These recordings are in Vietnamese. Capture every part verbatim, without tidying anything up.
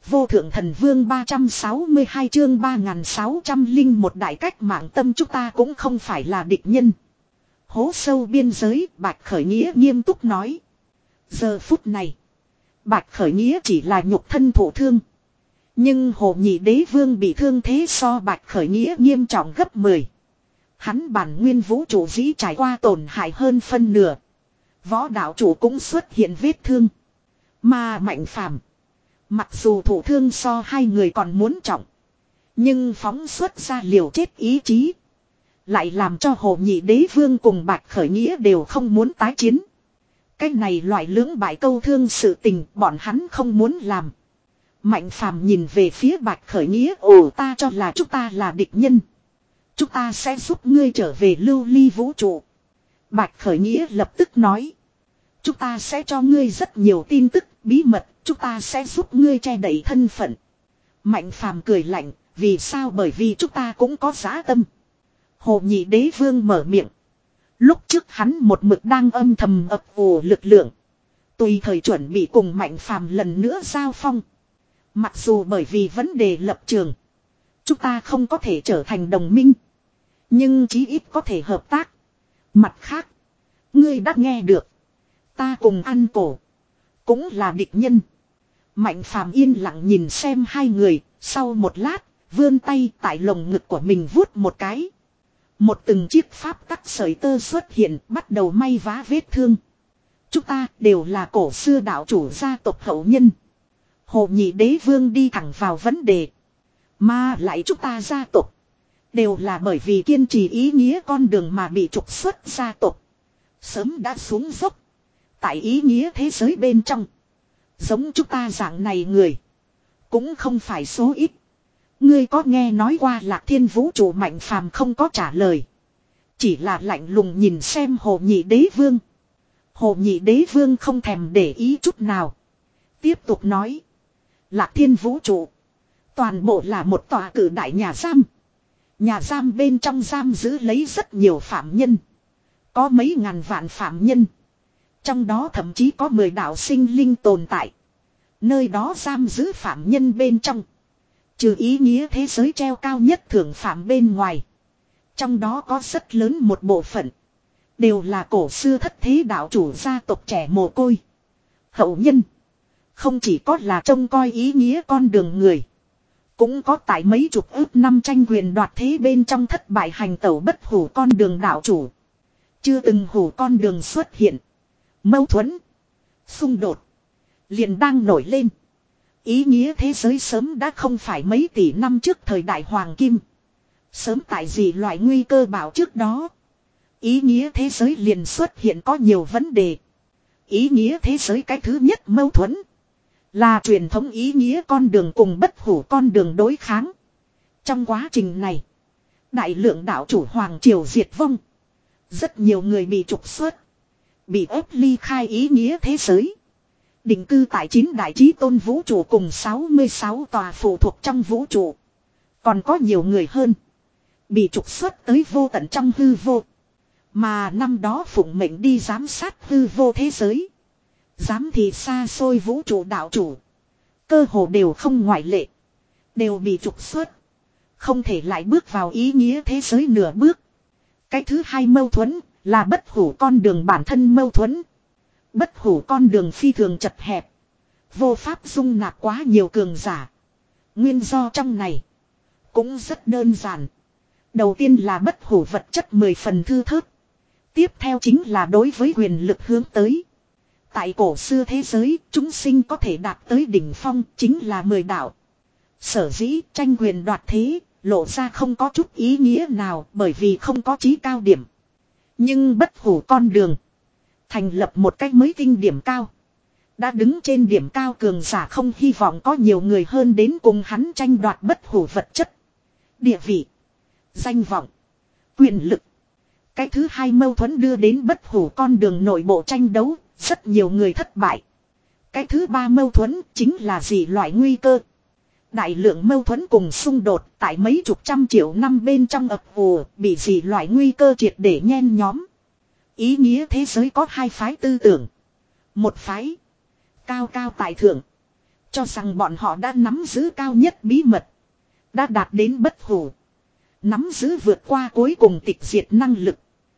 Vô thượng thần vương ba trăm sáu mươi hai chương ba nghìn sáu trăm linh một đại cách mạng tâm chúng ta cũng không phải là địch nhân. Hố sâu biên giới, Bạch Khởi Nghĩa nghiêm túc nói. Giờ phút này, Bạch Khởi Nghĩa chỉ là nhục thân thổ thương. Nhưng Hồ Nhị Đế Vương bị thương thế so Bạch Khởi Nghĩa nghiêm trọng gấp mười. Hắn bản nguyên vũ trụ dĩ trải qua tổn hại hơn phân nửa. Võ đạo chủ cũng xuất hiện vết thương. Mà Mạnh Phàm, mặc dù thổ thương so hai người còn muốn trọng, nhưng phóng xuất ra liều chết ý chí, lại làm cho Hồ Nhị Đế Vương cùng Bạch Khởi Nghĩa đều không muốn tái chiến. Cái này loại lưỡng bại câu thương sự tình bọn hắn không muốn làm. Mạnh Phàm nhìn về phía Bạch Khởi Nghĩa, ồ, ta cho là chúng ta là địch nhân. Chúng ta sẽ giúp ngươi trở về lưu ly vũ trụ. Bạch Khởi Nghĩa lập tức nói. Chúng ta sẽ cho ngươi rất nhiều tin tức, bí mật, chúng ta sẽ giúp ngươi che đậy thân phận. Mạnh Phàm cười lạnh, vì sao? Bởi vì chúng ta cũng có dã tâm. Hồ Nhị Đế Vương mở miệng. Lúc trước hắn một mực đang âm thầm ập ủ lực lượng, tùy thời chuẩn bị cùng Mạnh Phàm lần nữa giao phong. Mặc dù bởi vì vấn đề lập trường, chúng ta không có thể trở thành đồng minh, nhưng chí ít có thể hợp tác. Mặt khác, ngươi đã nghe được, ta cùng ăn cổ cũng là địch nhân. Mạnh Phàm yên lặng nhìn xem hai người, sau một lát, vươn tay tại lồng ngực của mình vuốt một cái. Một từng chiếc pháp tắc sợi tơ xuất hiện, bắt đầu may vá vết thương. Chúng ta đều là cổ xưa đạo chủ gia tộc hậu nhân. Hồ Nhị Đế Vương đi thẳng vào vấn đề. Mà lại chúng ta gia tộc đều là bởi vì kiên trì ý nghĩa con đường mà bị trục xuất gia tộc. Sớm đã xuống dốc. Tại ý nghĩa thế giới bên trong, giống chúng ta dạng này người cũng không phải số ít. Ngươi có nghe nói qua Lạc Thiên vũ trụ? Mạnh Phàm không có trả lời, chỉ là lạnh lùng nhìn xem Hồ Nhị Đế Vương. Hồ Nhị Đế Vương không thèm để ý chút nào, tiếp tục nói. Lạc Thiên vũ trụ toàn bộ là một tòa cử đại nhà giam. Nhà giam bên trong giam giữ lấy rất nhiều phạm nhân, có mấy ngàn vạn phạm nhân, trong đó thậm chí có mười đạo sinh linh tồn tại. Nơi đó giam giữ phạm nhân bên trong, trừ ý nghĩa thế giới treo cao nhất thưởng phạm bên ngoài, trong đó có rất lớn một bộ phận đều là cổ xưa thất thế đạo chủ gia tộc trẻ mồ côi hậu nhân. Không chỉ có là trông coi ý nghĩa con đường người, cũng có tại mấy chục ước năm tranh quyền đoạt thế bên trong thất bại hành tẩu bất hủ con đường đạo chủ. Chưa từng hủ con đường xuất hiện, mâu thuẫn, xung đột liền đang nổi lên. Ý nghĩa thế giới sớm đã không phải mấy tỷ năm trước thời đại hoàng kim. Sớm tại gì loại nguy cơ bão trước đó, ý nghĩa thế giới liền xuất hiện có nhiều vấn đề. Ý nghĩa thế giới cái thứ nhất mâu thuẫn là truyền thống ý nghĩa con đường cùng bất hủ con đường đối kháng. Trong quá trình này, đại lượng đạo chủ hoàng triều diệt vong. Rất nhiều người bị trục xuất, bị ép ly khai ý nghĩa thế giới, định cư tại chín đại chí tôn vũ trụ cùng sáu mươi sáu tòa phụ thuộc trong vũ trụ. Còn có nhiều người hơn bị trục xuất tới vô tận trong hư vô. Mà năm đó phụng mệnh đi giám sát hư vô thế giới, giám thị xa xôi vũ trụ đạo chủ, cơ hồ đều không ngoại lệ, đều bị trục xuất, không thể lại bước vào ý nghĩa thế giới nửa bước. Cái thứ hai mâu thuẫn là bất hủ con đường bản thân mâu thuẫn. Bất hủ con đường phi thường chật hẹp, vô pháp dung nạp quá nhiều cường giả. Nguyên do trong này cũng rất đơn giản. Đầu tiên là bất hủ vật chất mười phần thưa thớt. Tiếp theo chính là đối với quyền lực hướng tới. Tại cổ xưa thế giới, chúng sinh có thể đạt tới đỉnh phong chính là mười đạo. Sở dĩ tranh quyền đoạt thế, lộ ra không có chút ý nghĩa nào, bởi vì không có chí cao điểm. Nhưng bất hủ con đường thành lập một cách mới tinh điểm cao. Đã đứng trên điểm cao cường giả không hy vọng có nhiều người hơn đến cùng hắn tranh đoạt bất hủ vật chất, địa vị, danh vọng, quyền lực. Cái thứ hai mâu thuẫn đưa đến bất hủ con đường nội bộ tranh đấu, rất nhiều người thất bại. Cái thứ ba mâu thuẫn chính là dị loại nguy cơ. Đại lượng mâu thuẫn cùng xung đột tại mấy chục trăm triệu năm bên trong ập ùa, bị dị loại nguy cơ triệt để nhen nhóm. Ý nghĩa thế giới có hai phái tư tưởng. Một phái cao cao tại thượng, Cho rằng bọn họ đã nắm giữ cao nhất bí mật. Đã đạt đến bất hủ. Nắm giữ vượt qua cuối cùng tịch diệt năng lực.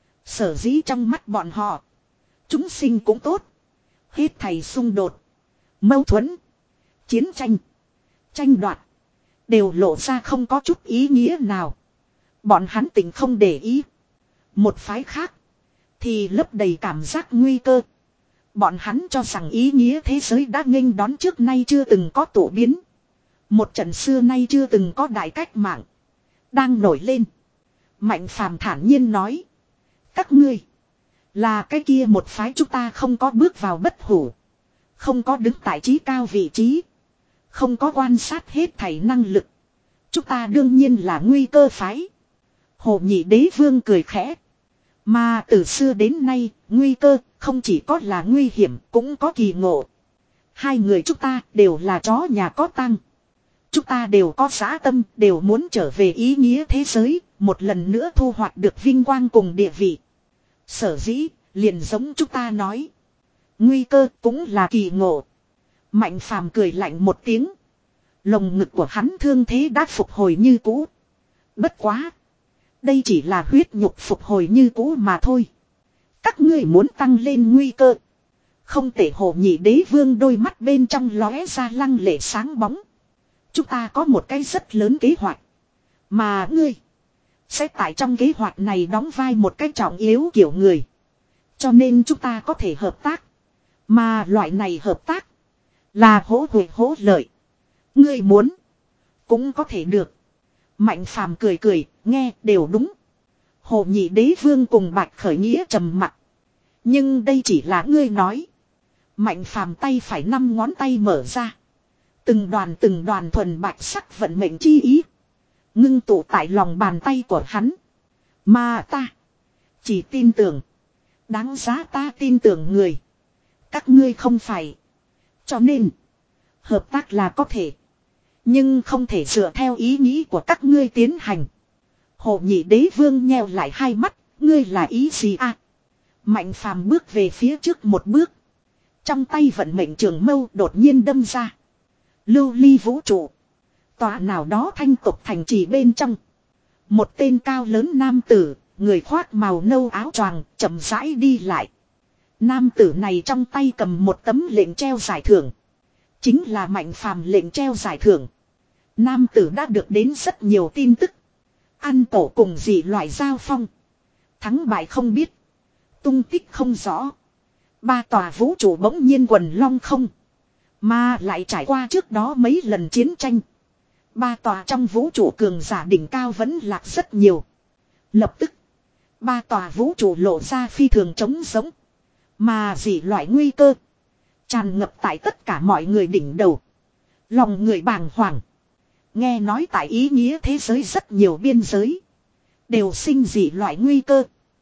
Sở dĩ trong mắt bọn họ. Chúng sinh cũng tốt. Hết thầy xung đột. Mâu thuẫn. Chiến tranh. Tranh đoạt. Đều lộ ra không có chút ý nghĩa nào. Bọn hắn tỉnh không để ý. Một phái khác. Thì lấp đầy cảm giác nguy cơ. Bọn hắn cho rằng ý nghĩa thế giới đã nghênh đón trước nay chưa từng có tổ biến. Một trận xưa nay chưa từng có đại cách mạng. Đang nổi lên. Mạnh phàm thản nhiên nói. Các ngươi. Là cái kia một phái chúng ta không có bước vào bất hủ. Không có đứng tại trí cao vị trí. Không có quan sát hết thảy năng lực. Chúng ta đương nhiên là nguy cơ phái. Hồ Nhị Đế Vương cười khẽ. Mà từ xưa đến nay, nguy cơ không chỉ có là nguy hiểm, cũng có kỳ ngộ. Hai người chúng ta đều là chó nhà có tăng. Chúng ta đều có dã tâm, đều muốn trở về ý nghĩa thế giới, một lần nữa thu hoạch được vinh quang cùng địa vị. Sở dĩ, liền giống chúng ta nói. Nguy cơ cũng là kỳ ngộ. Mạnh phàm cười lạnh một tiếng. Lồng ngực của hắn thương thế đã phục hồi như cũ. Bất quá. Đây chỉ là huyết nhục phục hồi như cũ mà thôi. Các ngươi muốn tăng lên nguy cơ. Không thể. Hồ Nhị Đế Vương đôi mắt bên trong lóe ra lăng lệ sáng bóng. Chúng ta có một cái rất lớn kế hoạch. Mà ngươi. Sẽ tại trong kế hoạch này đóng vai một cái trọng yếu kiểu người. Cho nên chúng ta có thể hợp tác. Mà loại này hợp tác. Là hỗ huệ hỗ lợi. Ngươi muốn. Cũng có thể được. Mạnh phàm cười cười. Nghe đều đúng. Hồ Nhị Đế Vương cùng Bạch Khởi Nghĩa trầm mặc. Nhưng đây chỉ là ngươi nói. Mạnh phàm tay phải năm ngón tay mở ra. Từng đoàn từng đoàn thuần bạch sắc vận mệnh chi ý. Ngưng tụ tại lòng bàn tay của hắn. Mà ta. Chỉ tin tưởng. Đáng giá ta tin tưởng người. Các ngươi không phải. Cho nên. Hợp tác là có thể. Nhưng không thể dựa theo ý nghĩ của các ngươi tiến hành. Hồ Nhị Đế Vương nheo lại hai mắt. Ngươi là ý gì à? Mạnh phàm bước về phía trước một bước. Trong tay vận mệnh trường mâu đột nhiên đâm ra. Lưu ly vũ trụ. Tòa nào đó thanh tục thành trì bên trong. Một tên cao lớn nam tử. Người khoác màu nâu áo choàng chậm rãi đi lại. Nam tử này trong tay cầm một tấm lệnh treo giải thưởng. Chính là Mạnh phàm lệnh treo giải thưởng. Nam tử đã được đến rất nhiều tin tức. Ăn tổ cùng dị loại giao phong. Thắng bại không biết. Tung tích không rõ. Ba tòa vũ trụ bỗng nhiên quần long không. Mà lại trải qua trước đó mấy lần chiến tranh. Ba tòa trong vũ trụ cường giả đỉnh cao vẫn lạc rất nhiều. Lập tức. Ba tòa vũ trụ lộ ra phi thường trống giống. Mà dị loại nguy cơ. Tràn ngập tại tất cả mọi người đỉnh đầu. Lòng người bàng hoàng. Nghe nói tại ý nghĩa thế giới rất nhiều biên giới. Đều sinh dị loại nguy cơ.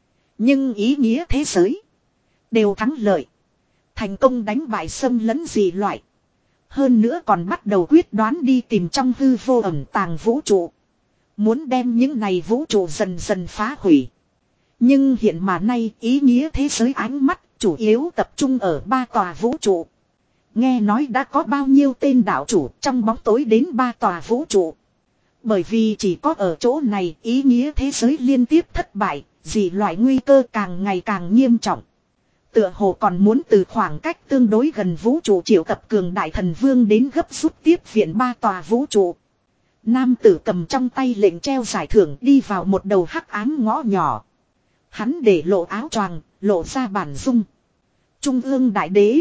Nhưng ý nghĩa thế giới. Đều thắng lợi. Thành công đánh bại xâm lấn dị loại. Hơn nữa còn bắt đầu quyết đoán đi tìm trong hư vô ẩn tàng vũ trụ. Muốn đem những này vũ trụ dần dần phá hủy. Nhưng hiện mà nay ý nghĩa thế giới ánh mắt chủ yếu tập trung ở ba tòa vũ trụ. Nghe nói đã có bao nhiêu tên đạo chủ trong bóng tối đến ba tòa vũ trụ. Bởi vì chỉ có ở chỗ này ý nghĩa thế giới liên tiếp thất bại, dị loại nguy cơ càng ngày càng nghiêm trọng. Tựa hồ còn muốn từ khoảng cách tương đối gần vũ trụ triệu tập cường đại thần vương đến gấp rút tiếp viện ba tòa vũ trụ. Nam tử cầm trong tay lệnh treo giải thưởng đi vào một đầu hắc ám ngõ nhỏ. Hắn để lộ áo choàng, lộ ra bản dung. Trung ương đại đế.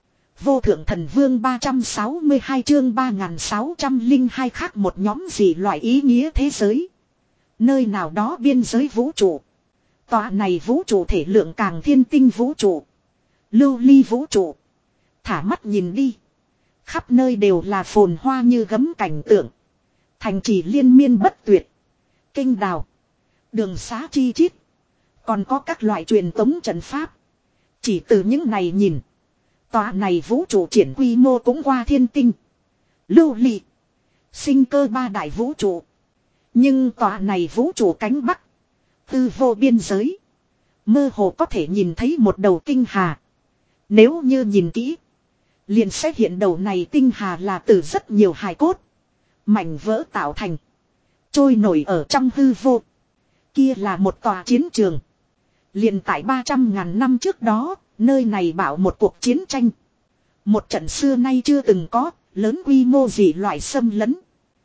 Vô thượng thần vương ba trăm sáu mươi hai chương ba nghìn sáu trăm lẻ hai khác một nhóm dị loại ý nghĩa thế giới. Nơi nào đó biên giới vũ trụ. Tòa này vũ trụ thể lượng càng thiên tinh vũ trụ. Lưu ly vũ trụ. Thả mắt nhìn đi. Khắp nơi đều là phồn hoa như gấm cảnh tượng. Thành trì liên miên bất tuyệt. Kinh đào. Đường xá chi chít. Còn có các loại truyền tống trận pháp. Chỉ từ những này nhìn. Tòa này vũ trụ triển quy mô cũng qua thiên tinh. Lưu ly. Sinh cơ ba đại vũ trụ. Nhưng tòa này vũ trụ cánh bắc. Tư vô biên giới. Mơ hồ có thể nhìn thấy một đầu kinh hà. Nếu như nhìn kỹ. liền sẽ hiện đầu này tinh hà là từ rất nhiều hài cốt, mảnh vỡ tạo thành, trôi nổi ở trong hư vô. Kia là một tòa chiến trường. Liền tại ba trăm ngàn năm trước đó, nơi này bảo một cuộc chiến tranh. Một trận xưa nay chưa từng có, lớn quy mô dị loại xâm lấn.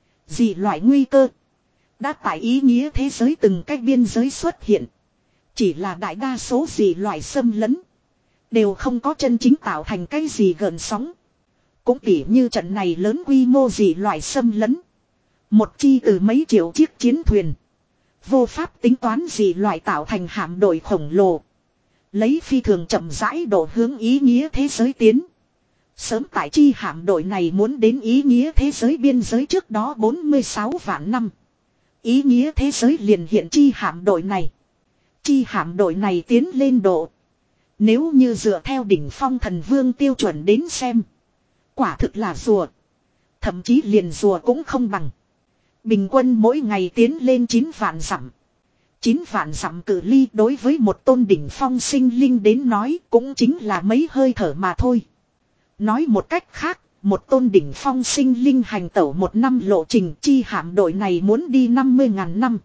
Dị loại nguy cơ. Đã tại ý nghĩa thế giới từng cách biên giới xuất hiện. Chỉ là đại đa số dị loại xâm lấn. Đều không có chân chính tạo thành cái gì gợn sóng. Cũng tỉ như trận này lớn quy mô dị loại xâm lấn. Một chi từ mấy triệu chiếc chiến thuyền. Vô pháp tính toán dị loại tạo thành hạm đội khổng lồ. Lấy phi thường chậm rãi độ hướng ý nghĩa thế giới tiến. Sớm tại chi hạm đội này muốn đến ý nghĩa thế giới biên giới trước đó bốn mươi sáu vạn năm. Ý nghĩa thế giới liền hiện chi hạm đội này. Chi hạm đội này tiến lên độ. Nếu như dựa theo đỉnh phong thần vương tiêu chuẩn đến xem. Quả thực là rùa. Thậm chí liền rùa cũng không bằng. Bình quân mỗi ngày tiến lên chín vạn dặm. chín vạn dặm cự ly đối với một tôn đỉnh phong sinh linh đến nói cũng chính là mấy hơi thở mà thôi. Nói một cách khác, một tôn đỉnh phong sinh linh hành tẩu một năm lộ trình chi hạm đội này muốn đi năm mươi ngàn năm.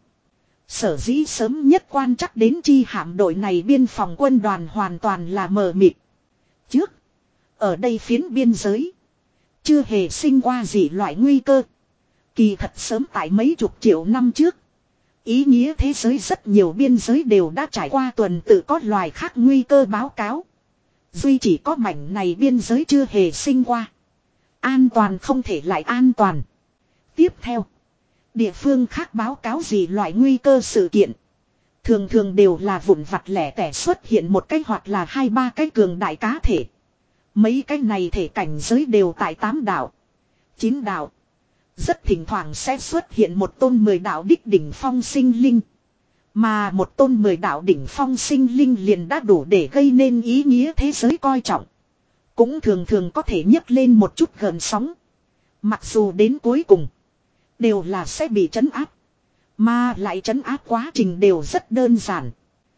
Sở dĩ sớm nhất quan chắc đến chi hạm đội này biên phòng quân đoàn hoàn toàn là mờ mịt. Trước, ở đây phiến biên giới, chưa hề sinh qua gì loại nguy cơ. Kỳ thật sớm tại mấy chục triệu năm trước, ý nghĩa thế giới rất nhiều biên giới đều đã trải qua tuần tự có loài khác nguy cơ báo cáo. Duy chỉ có mảnh này biên giới chưa hề sinh qua. An toàn không thể lại an toàn. Tiếp theo, địa phương khác báo cáo gì loại nguy cơ sự kiện. Thường thường đều là vụn vặt lẻ tẻ xuất hiện một cái hoặc là hai ba cái cường đại cá thể. Mấy cái này thể cảnh giới đều tại tám đạo, chín đạo. Rất thỉnh thoảng sẽ xuất hiện một tôn mười đạo đích đỉnh phong sinh linh. Mà một tôn mười đạo đỉnh phong sinh linh liền đã đủ để gây nên ý nghĩa thế giới coi trọng. Cũng thường thường có thể nhấc lên một chút gợn sóng. Mặc dù đến cuối cùng đều là sẽ bị trấn áp. Mà lại trấn áp quá trình đều rất đơn giản.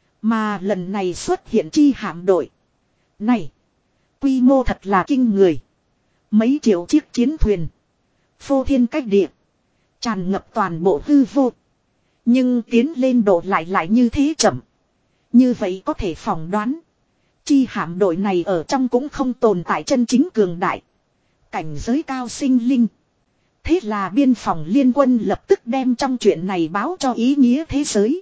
Mà lần này xuất hiện chi hạm đội này, quy mô thật là kinh người. Mấy triệu chiếc chiến thuyền, phô thiên cách địa, tràn ngập toàn bộ hư vô. Nhưng tiến lên độ lại lại như thế chậm. Như vậy có thể phỏng đoán, chi hạm đội này ở trong cũng không tồn tại chân chính cường đại, cảnh giới cao sinh linh. Thế là biên phòng liên quân lập tức đem trong chuyện này báo cho ý nghĩa thế giới.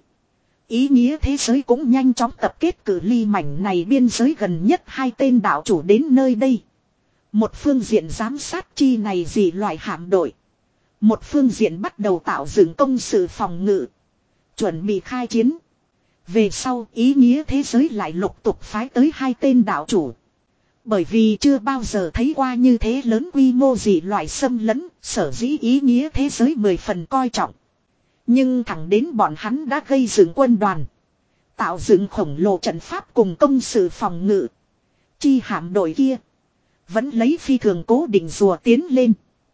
Ý nghĩa thế giới cũng nhanh chóng tập kết cử ly mảnh này biên giới gần nhất hai tên đạo chủ đến nơi đây. Một phương diện giám sát chi này gì loại hạm đội. Một phương diện bắt đầu tạo dựng công sự phòng ngự. Chuẩn bị khai chiến. Về sau ý nghĩa thế giới lại lục tục phái tới hai tên đạo chủ. Bởi vì chưa bao giờ thấy qua như thế lớn quy mô gì loại xâm lấn, sở dĩ ý nghĩa thế giới mười phần coi trọng. Nhưng thẳng đến bọn hắn đã gây dựng quân đoàn, tạo dựng khổng lồ trận pháp cùng công sự phòng ngự. Chi hạm đội kia vẫn lấy phi thường cố định rùa tiến lên.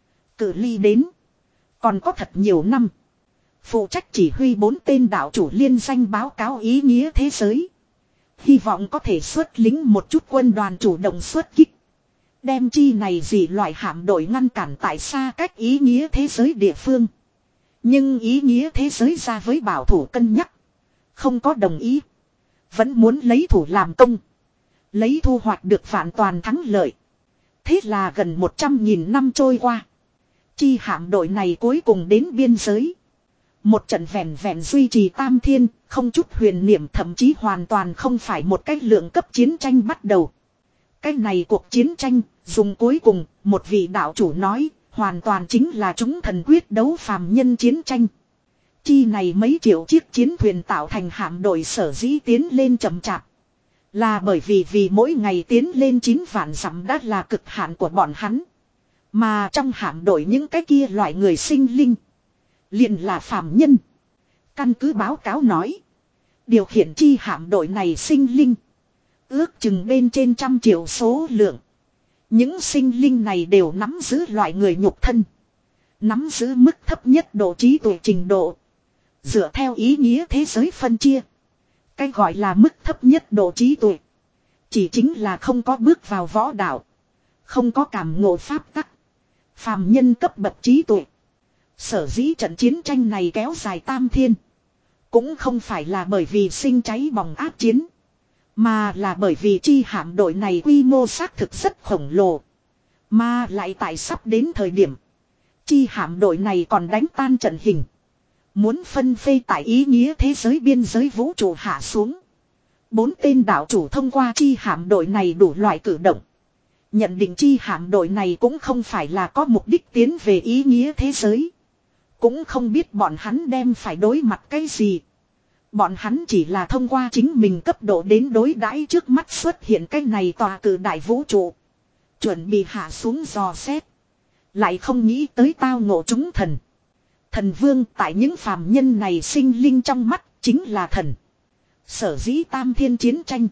Cự ly đến còn có thật nhiều năm. Phụ trách chỉ huy bốn tên đạo chủ liên danh báo cáo ý nghĩa thế giới. Hy vọng có thể xuất lính một chút quân đoàn chủ động xuất kích. Đem chi này gì loại hạm đội ngăn cản tại xa cách ý nghĩa thế giới địa phương. Nhưng ý nghĩa thế giới ra với bảo thủ cân nhắc. Không có đồng ý. Vẫn muốn lấy thủ làm công. Lấy thu hoạch được vạn toàn thắng lợi. Thế là gần một trăm nghìn năm trôi qua. Chi hạm đội này cuối cùng đến biên giới. Một trận vẹn vẹn duy trì tam thiên, không chút huyền niệm, thậm chí hoàn toàn không phải một cách lượng cấp chiến tranh bắt đầu. Cái này cuộc chiến tranh, dùng cuối cùng, một vị đạo chủ nói, hoàn toàn chính là chúng thần quyết đấu phàm nhân chiến tranh. Chi này mấy triệu chiếc chiến thuyền tạo thành hạm đội sở dĩ tiến lên chậm chạp. Là bởi vì vì mỗi ngày tiến lên chín vạn dặm đã là cực hạn của bọn hắn. Mà trong hạm đội những cái kia loại người sinh linh liền là phàm nhân. Căn cứ báo cáo nói, điều khiển chi hạm đội này sinh linh ước chừng bên trên trăm triệu số lượng. Những sinh linh này đều nắm giữ loại người nhục thân, nắm giữ mức thấp nhất độ trí tuệ trình độ. Dựa theo ý nghĩa thế giới phân chia, cái gọi là mức thấp nhất độ trí tuệ chỉ chính là không có bước vào võ đạo, Không có cảm ngộ pháp tắc. Phàm nhân cấp bậc trí tuệ. Sở dĩ trận chiến tranh này kéo dài tam thiên. Cũng không phải là bởi vì sinh cháy bỏng áp chiến. Mà là bởi vì chi hạm đội này quy mô xác thực rất khổng lồ. Mà lại tại sắp đến thời điểm. Chi hạm đội này còn đánh tan trận hình. Muốn phân phê tại ý nghĩa thế giới biên giới vũ trụ hạ xuống. Bốn tên đạo chủ thông qua chi hạm đội này đủ loại cử động. Nhận định chi hạm đội này cũng không phải là có mục đích tiến về ý nghĩa thế giới. Cũng không biết bọn hắn đem phải đối mặt cái gì. Bọn hắn chỉ là thông qua chính mình cấp độ đến đối đãi trước mắt xuất hiện cái này tòa cử đại vũ trụ. Chuẩn bị hạ xuống dò xét. Lại không nghĩ tới tao ngộ chúng thần. Thần vương tại những phàm nhân này sinh linh trong mắt chính là thần. Sở dĩ tam thiên chiến tranh.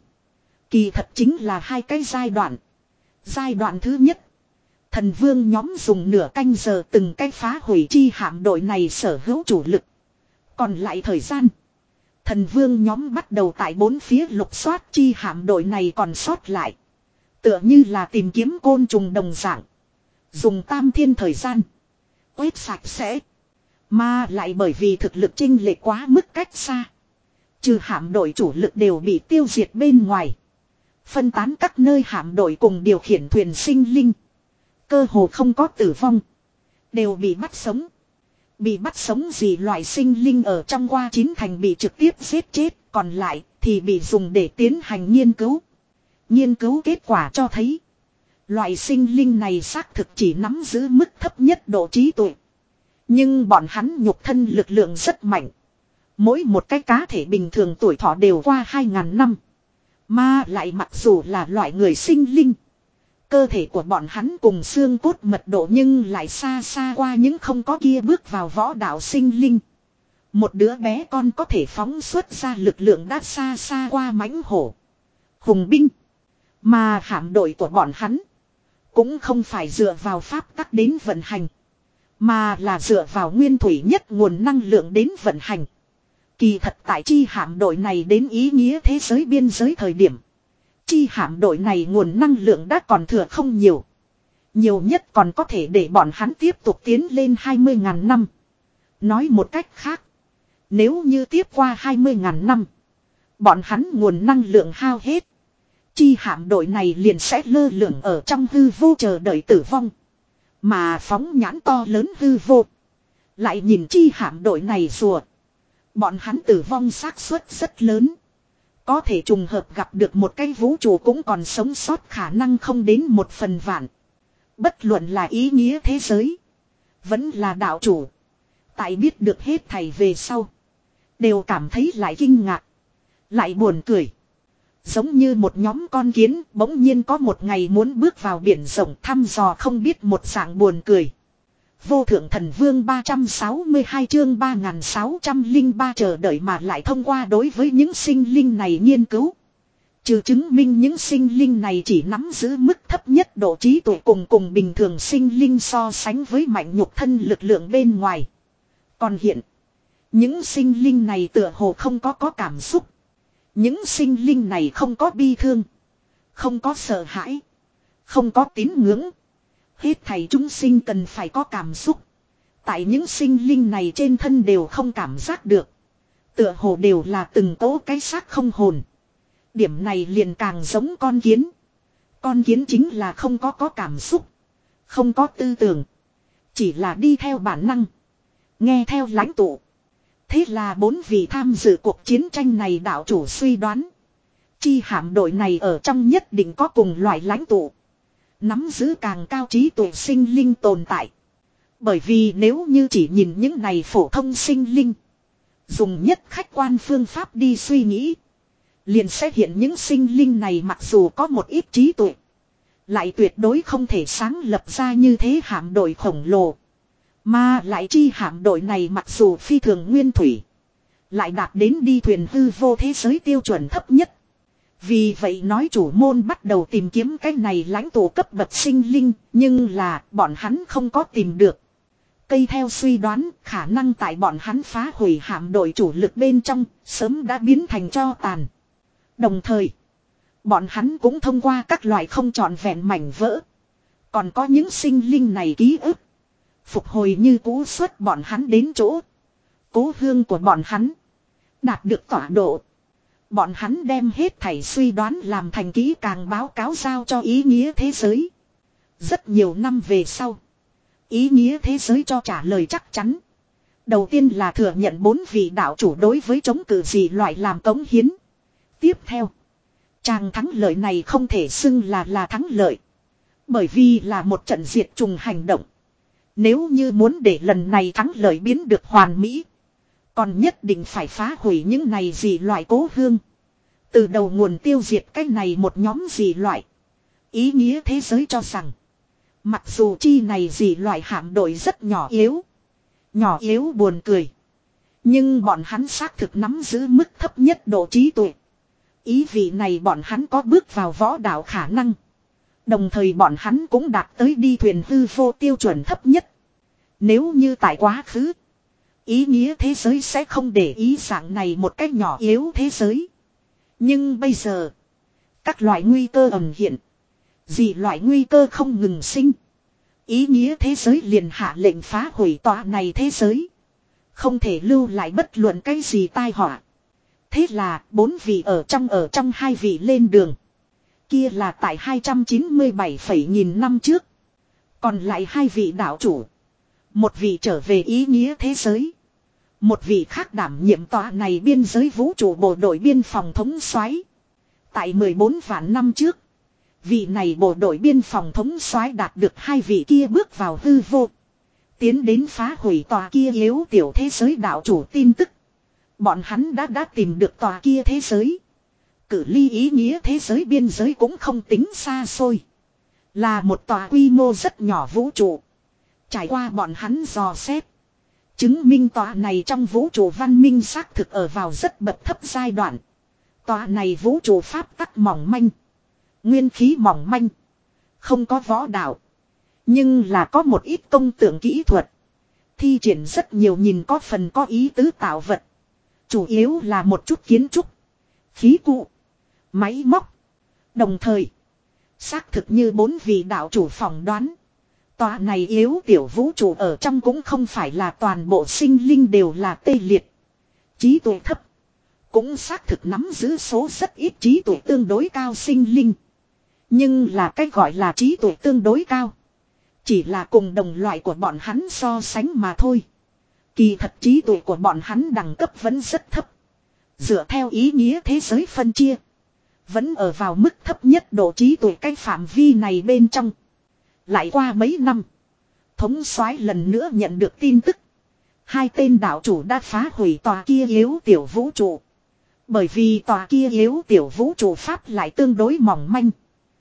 Kỳ thật chính là hai cái giai đoạn. Giai đoạn thứ nhất. Thần vương nhóm dùng nửa canh giờ từng cái phá hủy chi hạm đội này sở hữu chủ lực. Còn lại thời gian. Thần vương nhóm bắt đầu tại bốn phía lục soát chi hạm đội này còn sót lại. Tựa như là tìm kiếm côn trùng đồng dạng. Dùng tam thiên thời gian. Quét sạch sẽ. Mà lại bởi vì thực lực chênh lệch quá mức cách xa. Trừ hạm đội chủ lực đều bị tiêu diệt bên ngoài. Phân tán các nơi hạm đội cùng điều khiển thuyền sinh linh. Cơ hồ không có tử vong. Đều bị bắt sống. Bị bắt sống gì loại sinh linh ở trong qua chín thành bị trực tiếp giết chết. Còn lại thì bị dùng để tiến hành nghiên cứu. Nghiên cứu kết quả cho thấy. Loại sinh linh này xác thực chỉ nắm giữ mức thấp nhất độ trí tuệ. Nhưng bọn hắn nhục thân lực lượng rất mạnh. Mỗi một cái cá thể bình thường tuổi thọ đều qua hai ngàn năm. Mà lại mặc dù là loại người sinh linh. Cơ thể của bọn hắn cùng xương cốt mật độ nhưng lại xa xa qua những không có kia bước vào võ đạo sinh linh. Một đứa bé con có thể phóng xuất ra lực lượng đã xa xa qua mãnh hổ. Hùng binh. Mà hạm đội của bọn hắn. Cũng không phải dựa vào pháp tắc đến vận hành. Mà là dựa vào nguyên thủy nhất nguồn năng lượng đến vận hành. Kỳ thật tại chi hạm đội này đến ý nghĩa thế giới biên giới thời điểm. Chi hạm đội này nguồn năng lượng đã còn thừa không nhiều. Nhiều nhất còn có thể để bọn hắn tiếp tục tiến lên hai mươi ngàn năm. Nói một cách khác. Nếu như tiếp qua hai mươi ngàn năm. Bọn hắn nguồn năng lượng hao hết. Chi hạm đội này liền sẽ lơ lửng ở trong hư vô chờ đợi tử vong. Mà phóng nhãn to lớn hư vô. Lại nhìn chi hạm đội này rùa. Bọn hắn tử vong xác suất rất lớn. Có thể trùng hợp gặp được một cái vũ trụ cũng còn sống sót khả năng không đến một phần vạn. Bất luận là ý nghĩa thế giới. Vẫn là đạo chủ. Tại biết được hết thảy về sau. Đều cảm thấy lại kinh ngạc. Lại buồn cười. Giống như một nhóm con kiến bỗng nhiên có một ngày muốn bước vào biển rộng thăm dò không biết một dạng buồn cười. Vô thượng thần vương ba trăm sáu mươi hai chương ba nghìn sáu trăm lẻ ba chờ đợi mà lại thông qua đối với những sinh linh này nghiên cứu. Trừ chứng minh những sinh linh này chỉ nắm giữ mức thấp nhất độ trí tuệ cùng cùng bình thường sinh linh so sánh với mạnh nhục thân lực lượng bên ngoài. Còn hiện, những sinh linh này tựa hồ không có có cảm xúc. Những sinh linh này không có bi thương. Không có sợ hãi. Không có tín ngưỡng. Hết thảy chúng sinh cần phải có cảm xúc. Tại những sinh linh này trên thân đều không cảm giác được. Tựa hồ đều là từng tố cái xác không hồn. Điểm này liền càng giống con kiến. Con kiến chính là không có có cảm xúc. Không có tư tưởng. Chỉ là đi theo bản năng. Nghe theo lãnh tụ. Thế là bốn vị tham dự cuộc chiến tranh này đạo chủ suy đoán. Chi hạm đội này ở trong nhất định có cùng loại lãnh tụ. Nắm giữ càng cao trí tuệ sinh linh tồn tại. Bởi vì nếu như chỉ nhìn những này phổ thông sinh linh. Dùng nhất khách quan phương pháp đi suy nghĩ. Liền sẽ hiện những sinh linh này mặc dù có một ít trí tuệ. Lại tuyệt đối không thể sáng lập ra như thế hạm đội khổng lồ. Mà lại chi hạm đội này mặc dù phi thường nguyên thủy. Lại đạt đến đi thuyền hư vô thế giới tiêu chuẩn thấp nhất. Vì vậy nói chủ môn bắt đầu tìm kiếm cái này lãnh tụ cấp bậc sinh linh. Nhưng là bọn hắn không có tìm được. Cây theo suy đoán khả năng tại bọn hắn phá hủy hạm đội chủ lực bên trong sớm đã biến thành tro tàn. Đồng thời bọn hắn cũng thông qua các loại không trọn vẹn mảnh vỡ. Còn có những sinh linh này ký ức. Phục hồi như cũ xuất bọn hắn đến chỗ. Cố hương của bọn hắn. Đạt được tọa độ. Bọn hắn đem hết thảy suy đoán làm thành kỹ càng báo cáo giao cho ý nghĩa thế giới. Rất nhiều năm về sau. Ý nghĩa thế giới cho trả lời chắc chắn. Đầu tiên là thừa nhận bốn vị đạo chủ đối với chống cự dị loại làm cống hiến. Tiếp theo. Chàng thắng lợi này không thể xưng là là thắng lợi. Bởi vì là một trận diệt trùng hành động. Nếu như muốn để lần này thắng lợi biến được hoàn mỹ. Còn nhất định phải phá hủy những này dị loại cố hương. Từ đầu nguồn tiêu diệt cái này một nhóm dị loại. Ý nghĩa thế giới cho rằng. Mặc dù chi này dị loại hạm đội rất nhỏ yếu. Nhỏ yếu buồn cười. Nhưng bọn hắn xác thực nắm giữ mức thấp nhất độ trí tuệ. Ý vị này bọn hắn có bước vào võ đạo khả năng. Đồng thời bọn hắn cũng đạt tới đi thuyền hư vô tiêu chuẩn thấp nhất. Nếu như tại quá khứ. Ý nghĩa thế giới sẽ không để ý dạng này một cách nhỏ yếu thế giới. Nhưng bây giờ. Các loại nguy cơ ẩn hiện. Dị loại nguy cơ không ngừng sinh. Ý nghĩa thế giới liền hạ lệnh phá hủy tòa này thế giới. Không thể lưu lại bất luận cái gì tai họa. Thế là bốn vị ở trong ở trong hai vị lên đường. Kia là tại hai trăm chín mươi bảy phẩy nghìn năm trước. Còn lại hai vị đạo chủ. Một vị trở về ý nghĩa thế giới. Một vị khác đảm nhiệm tòa này biên giới vũ trụ bộ đội biên phòng thống soái. Tại mười bốn vạn năm trước. Vị này bộ đội biên phòng thống soái đạt được hai vị kia bước vào hư vô. Tiến đến phá hủy tòa kia yếu tiểu thế giới đạo chủ tin tức. Bọn hắn đã đã tìm được tòa kia thế giới. Cử ly ý nghĩa thế giới biên giới cũng không tính xa xôi. Là một tòa quy mô rất nhỏ vũ trụ. Trải qua bọn hắn dò xét. Chứng minh tòa này trong vũ trụ văn minh xác thực ở vào rất bậc thấp giai đoạn. Tòa này vũ trụ pháp tắc mỏng manh. Nguyên khí mỏng manh. Không có võ đạo. Nhưng là có một ít công tượng kỹ thuật. Thi triển rất nhiều nhìn có phần có ý tứ tạo vật. Chủ yếu là một chút kiến trúc. Khí cụ. Máy móc. Đồng thời. Xác thực như bốn vị đạo chủ phỏng đoán. Tòa này yếu tiểu vũ trụ ở trong cũng không phải là toàn bộ sinh linh đều là tê liệt. Trí tuệ thấp. Cũng xác thực nắm giữ số rất ít trí tuệ tương đối cao sinh linh. Nhưng là cái gọi là trí tuệ tương đối cao. Chỉ là cùng đồng loại của bọn hắn so sánh mà thôi. Kỳ thật trí tuệ của bọn hắn đẳng cấp vẫn rất thấp. Dựa theo ý nghĩa thế giới phân chia. Vẫn ở vào mức thấp nhất độ trí tuệ cái phạm vi này bên trong. Lại qua mấy năm. Thống soái lần nữa nhận được tin tức. Hai tên đạo chủ đã phá hủy tòa kia yếu tiểu vũ trụ. Bởi vì tòa kia yếu tiểu vũ trụ pháp lại tương đối mỏng manh.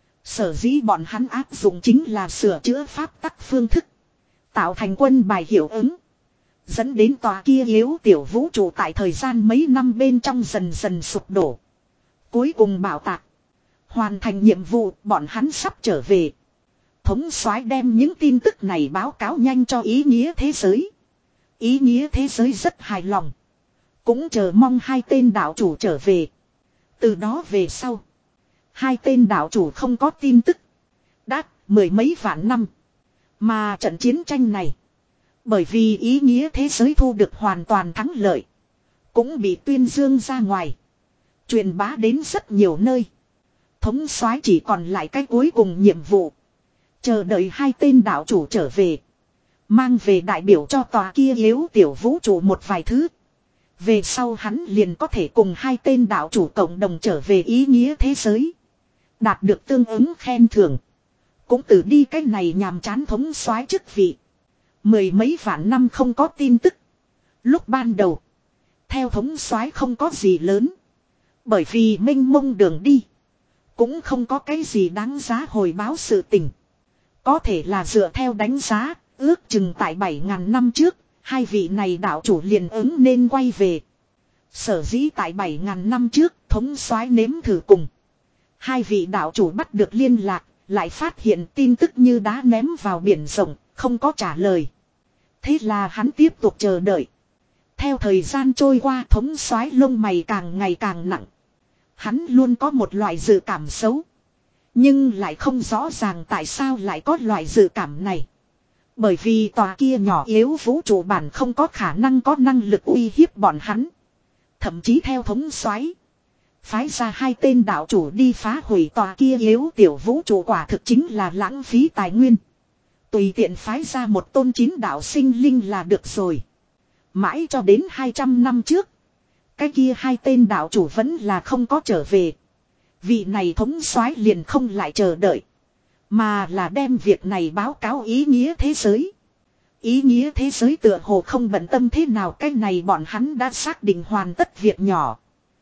Sở dĩ bọn hắn áp dụng chính là sửa chữa pháp tắc phương thức. Tạo thành quân bài hiệu ứng. Dẫn đến tòa kia yếu tiểu vũ trụ tại thời gian mấy năm bên trong dần dần sụp đổ. Cuối cùng bảo tạc. Hoàn thành nhiệm vụ bọn hắn sắp trở về. Thống soái đem những tin tức này báo cáo nhanh cho ý nghĩa thế giới. Ý nghĩa thế giới rất hài lòng. Cũng chờ mong hai tên đạo chủ trở về. Từ đó về sau. Hai tên đạo chủ không có tin tức. Đã mười mấy vạn năm. Mà trận chiến tranh này. Bởi vì ý nghĩa thế giới thu được hoàn toàn thắng lợi. Cũng bị tuyên dương ra ngoài. Truyền bá đến rất nhiều nơi. Thống soái chỉ còn lại cái cuối cùng nhiệm vụ. Chờ đợi hai tên đạo chủ trở về. Mang về đại biểu cho tòa kia yếu tiểu vũ trụ một vài thứ. Về sau hắn liền có thể cùng hai tên đạo chủ cộng đồng trở về ý nghĩa thế giới. Đạt được tương ứng khen thưởng. Cũng từ đi cái này nhàm chán thống soái chức vị. Mười mấy vạn năm không có tin tức. Lúc ban đầu. Theo thống soái không có gì lớn. Bởi vì mênh mông đường đi. Cũng không có cái gì đáng giá hồi báo sự tình. Có thể là dựa theo đánh giá. Ước chừng tại bảy ngàn năm trước. Hai vị này đạo chủ liền ứng nên quay về. Sở dĩ tại bảy ngàn năm trước. Thống soái nếm thử cùng. Hai vị đạo chủ bắt được liên lạc. Lại phát hiện tin tức như đá ném vào biển rộng. Không có trả lời. Thế là hắn tiếp tục chờ đợi. Theo thời gian trôi qua thống soái lông mày càng ngày càng nặng. Hắn luôn có một loại dự cảm xấu. Nhưng lại không rõ ràng tại sao lại có loại dự cảm này. Bởi vì tòa kia nhỏ yếu vũ trụ bản không có khả năng có năng lực uy hiếp bọn hắn. Thậm chí theo thống soái phái ra hai tên đạo chủ đi phá hủy tòa kia yếu tiểu vũ trụ quả thực chính là lãng phí tài nguyên. Tùy tiện phái ra một tôn chín đạo sinh linh là được rồi. Mãi cho đến hai trăm năm trước. Cái kia hai tên đạo chủ vẫn là không có trở về. Vị này thống soái liền không lại chờ đợi. Mà là đem việc này báo cáo ý nghĩa thế giới. Ý nghĩa thế giới tựa hồ không bận tâm thế nào, cái này bọn hắn đã xác định hoàn tất việc nhỏ.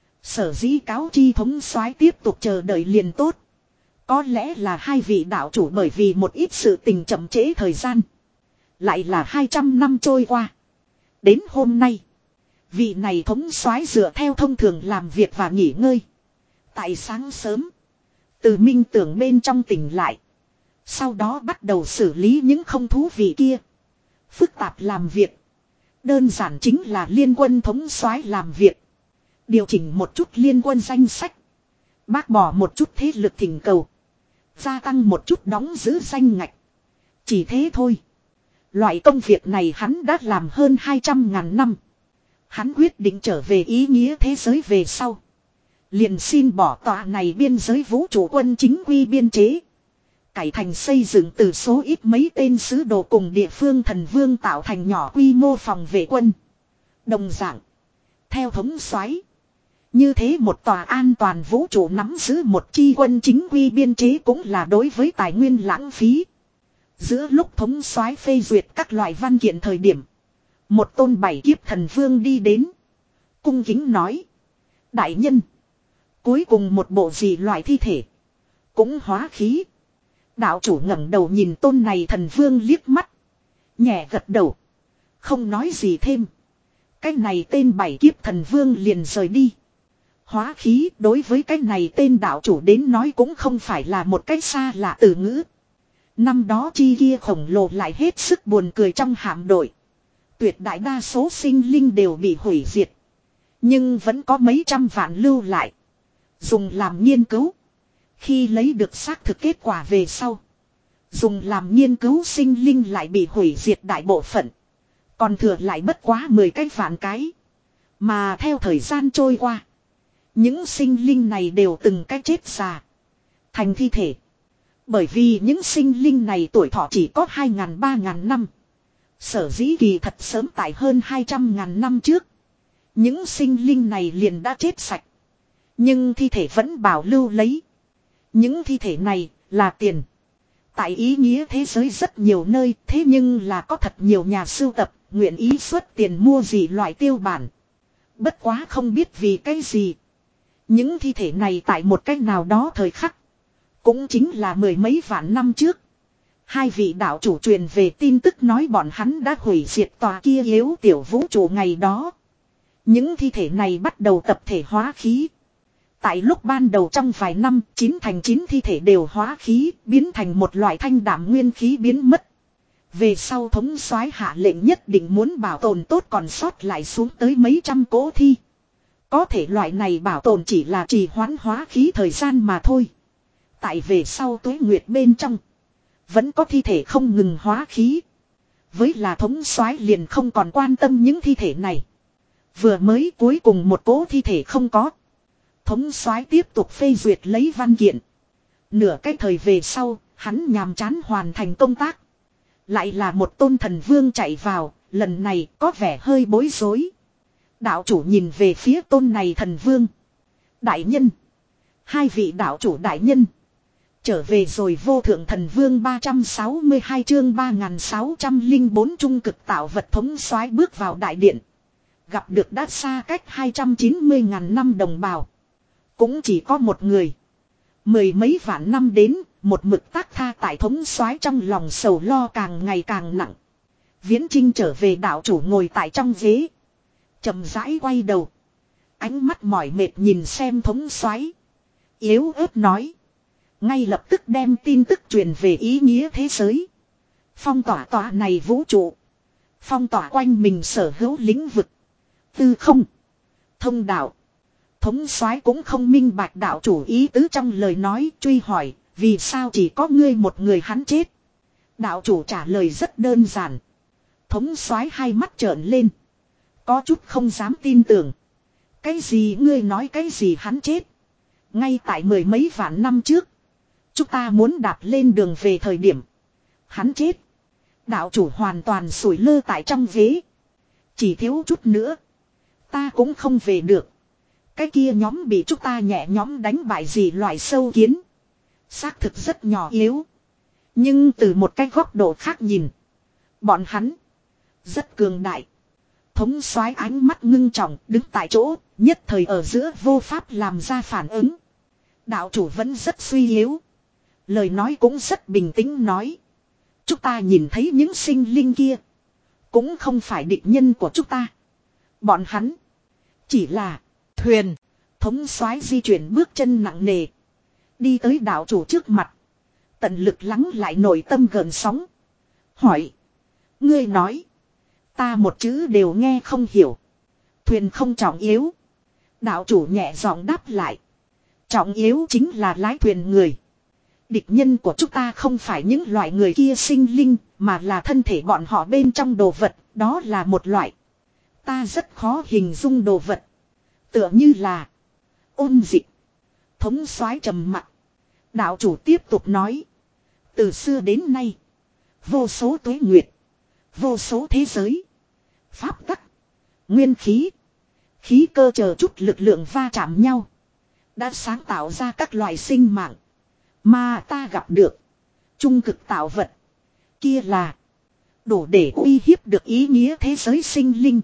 Sở dĩ cáo chi thống soái tiếp tục chờ đợi liền tốt. Có lẽ là hai vị đạo chủ bởi vì một ít sự tình chậm trễ thời gian. Lại là hai trăm năm trôi qua. Đến hôm nay. Vị này thống soái dựa theo thông thường làm việc và nghỉ ngơi. Tại sáng sớm. Từ minh tưởng bên trong tỉnh lại. Sau đó bắt đầu xử lý những không thú vị kia. Phức tạp làm việc. Đơn giản chính là liên quân thống soái làm việc. Điều chỉnh một chút liên quân danh sách. Bác bỏ một chút thế lực thỉnh cầu. Gia tăng một chút đóng giữ danh ngạch. Chỉ thế thôi. Loại công việc này hắn đã làm hơn hai trăm ngàn năm. Hắn quyết định trở về ý nghĩa thế giới về sau. Liền xin bỏ tòa này biên giới vũ trụ quân chính quy biên chế. Cải thành xây dựng từ số ít mấy tên sứ đồ cùng địa phương thần vương tạo thành nhỏ quy mô phòng vệ quân. Đồng dạng. Theo thống soái, như thế một tòa an toàn vũ trụ nắm giữ một chi quân chính quy biên chế cũng là đối với tài nguyên lãng phí. Giữa lúc thống soái phê duyệt các loại văn kiện thời điểm. Một tôn bảy kiếp thần vương đi đến. Cung kính nói. Đại nhân. Cuối cùng một bộ gì loại thi thể. Cũng hóa khí. Đạo chủ ngẩng đầu nhìn tôn này thần vương liếc mắt. Nhẹ gật đầu. Không nói gì thêm. Cái này tên bảy kiếp thần vương liền rời đi. Hóa khí đối với cái này tên đạo chủ đến nói cũng không phải là một cách xa lạ từ ngữ. Năm đó chi kia khổng lồ lại hết sức buồn cười trong hạm đội. Tuyệt đại đa số sinh linh đều bị hủy diệt. Nhưng vẫn có mấy trăm vạn lưu lại. Dùng làm nghiên cứu. Khi lấy được xác thực kết quả về sau. Dùng làm nghiên cứu sinh linh lại bị hủy diệt đại bộ phận. Còn thừa lại bất quá mười cái vạn cái. Mà theo thời gian trôi qua. Những sinh linh này đều từng cái chết già. Thành thi thể. Bởi vì những sinh linh này tuổi thọ chỉ có hai ngàn ba ngàn năm. Sở dĩ kỳ thật sớm tại hơn hai trăm ngàn năm trước. Những sinh linh này liền đã chết sạch. Nhưng thi thể vẫn bảo lưu lấy. Những thi thể này là tiền. Tại ý nghĩa thế giới rất nhiều nơi, thế nhưng là có thật nhiều nhà sưu tập, nguyện ý xuất tiền mua gì loại tiêu bản. Bất quá không biết vì cái gì. Những thi thể này tại một cách nào đó thời khắc. Cũng chính là mười mấy vạn năm trước. Hai vị đạo chủ truyền về tin tức nói bọn hắn đã hủy diệt tòa kia yếu tiểu vũ trụ ngày đó. Những thi thể này bắt đầu tập thể hóa khí. Tại lúc ban đầu trong vài năm, chín thành chín thi thể đều hóa khí, biến thành một loại thanh đảm nguyên khí biến mất. Về sau thống soái hạ lệnh nhất định muốn bảo tồn tốt còn sót lại xuống tới mấy trăm cỗ thi. Có thể loại này bảo tồn chỉ là trì hoãn hóa khí thời gian mà thôi. Tại về sau tuế nguyệt bên trong, vẫn có thi thể không ngừng hóa khí. Với là thống soái liền không còn quan tâm những thi thể này. Vừa mới cuối cùng một cỗ thi thể không có. Thống soái tiếp tục phê duyệt lấy văn kiện. Nửa cái thời về sau, hắn nhàm chán hoàn thành công tác. Lại là một tôn thần vương chạy vào, lần này có vẻ hơi bối rối. Đạo chủ nhìn về phía tôn này thần vương. Đại nhân. Hai vị đạo chủ đại nhân. Trở về rồi vô thượng thần vương ba trăm sáu mươi hai chương ba nghìn sáu trăm lẻ bốn trung cực tạo vật thống soái bước vào đại điện. Gặp được đã xa cách hai trăm chín mươi ngàn năm đồng bào. Cũng chỉ có một người. Mười mấy vạn năm đến, một mực tác tha tại thống soái trong lòng sầu lo càng ngày càng nặng. Viễn Trinh trở về đạo chủ ngồi tại trong ghế. Chậm rãi quay đầu. Ánh mắt mỏi mệt nhìn xem thống soái, yếu ớt nói. Ngay lập tức đem tin tức truyền về ý nghĩa thế giới. Phong tỏa tòa này vũ trụ. Phong tỏa quanh mình sở hữu lĩnh vực. Tư không. Thông đạo. Thống soái cũng không minh bạch đạo chủ ý tứ trong lời nói, truy hỏi. Vì sao chỉ có ngươi một người hắn chết? Đạo chủ trả lời rất đơn giản. Thống soái hai mắt trợn lên. Có chút không dám tin tưởng. Cái gì ngươi nói cái gì hắn chết? Ngay tại mười mấy vạn năm trước. Chúng ta muốn đạp lên đường về thời điểm. Hắn chết. Đạo chủ hoàn toàn sủi lơ tại trong ghế. Chỉ thiếu chút nữa. Ta cũng không về được. Cái kia nhóm bị chúng ta nhẹ nhóm đánh bại gì loại sâu kiến. Xác thực rất nhỏ yếu. Nhưng từ một cái góc độ khác nhìn. Bọn hắn. Rất cường đại. Thống soái ánh mắt ngưng trọng đứng tại chỗ. Nhất thời ở giữa vô pháp làm ra phản ứng. Đạo chủ vẫn rất suy yếu. Lời nói cũng rất bình tĩnh nói. Chúng ta nhìn thấy những sinh linh kia. Cũng không phải địch nhân của chúng ta. Bọn hắn. Chỉ là thuyền. Thống soái di chuyển bước chân nặng nề. Đi tới đạo chủ trước mặt. Tận lực lắng lại nội tâm gợn sóng. Hỏi. Ngươi nói. Ta một chữ đều nghe không hiểu. Thuyền không trọng yếu. Đạo chủ nhẹ giọng đáp lại. Trọng yếu chính là lái thuyền người. Địch nhân của chúng ta không phải những loại người kia sinh linh, mà là thân thể bọn họ bên trong đồ vật, đó là một loại. Ta rất khó hình dung đồ vật. Tựa như là ôn dịch. Thống soái trầm mặc. Đạo chủ tiếp tục nói. Từ xưa đến nay, vô số tuế nguyệt, vô số thế giới, pháp tắc, nguyên khí, khí cơ chờ chút lực lượng va chạm nhau. Đã sáng tạo ra các loại sinh mạng. Mà ta gặp được. Trung cực tạo vật. Kia là. Đủ để uy hiếp được ý nghĩa thế giới sinh linh.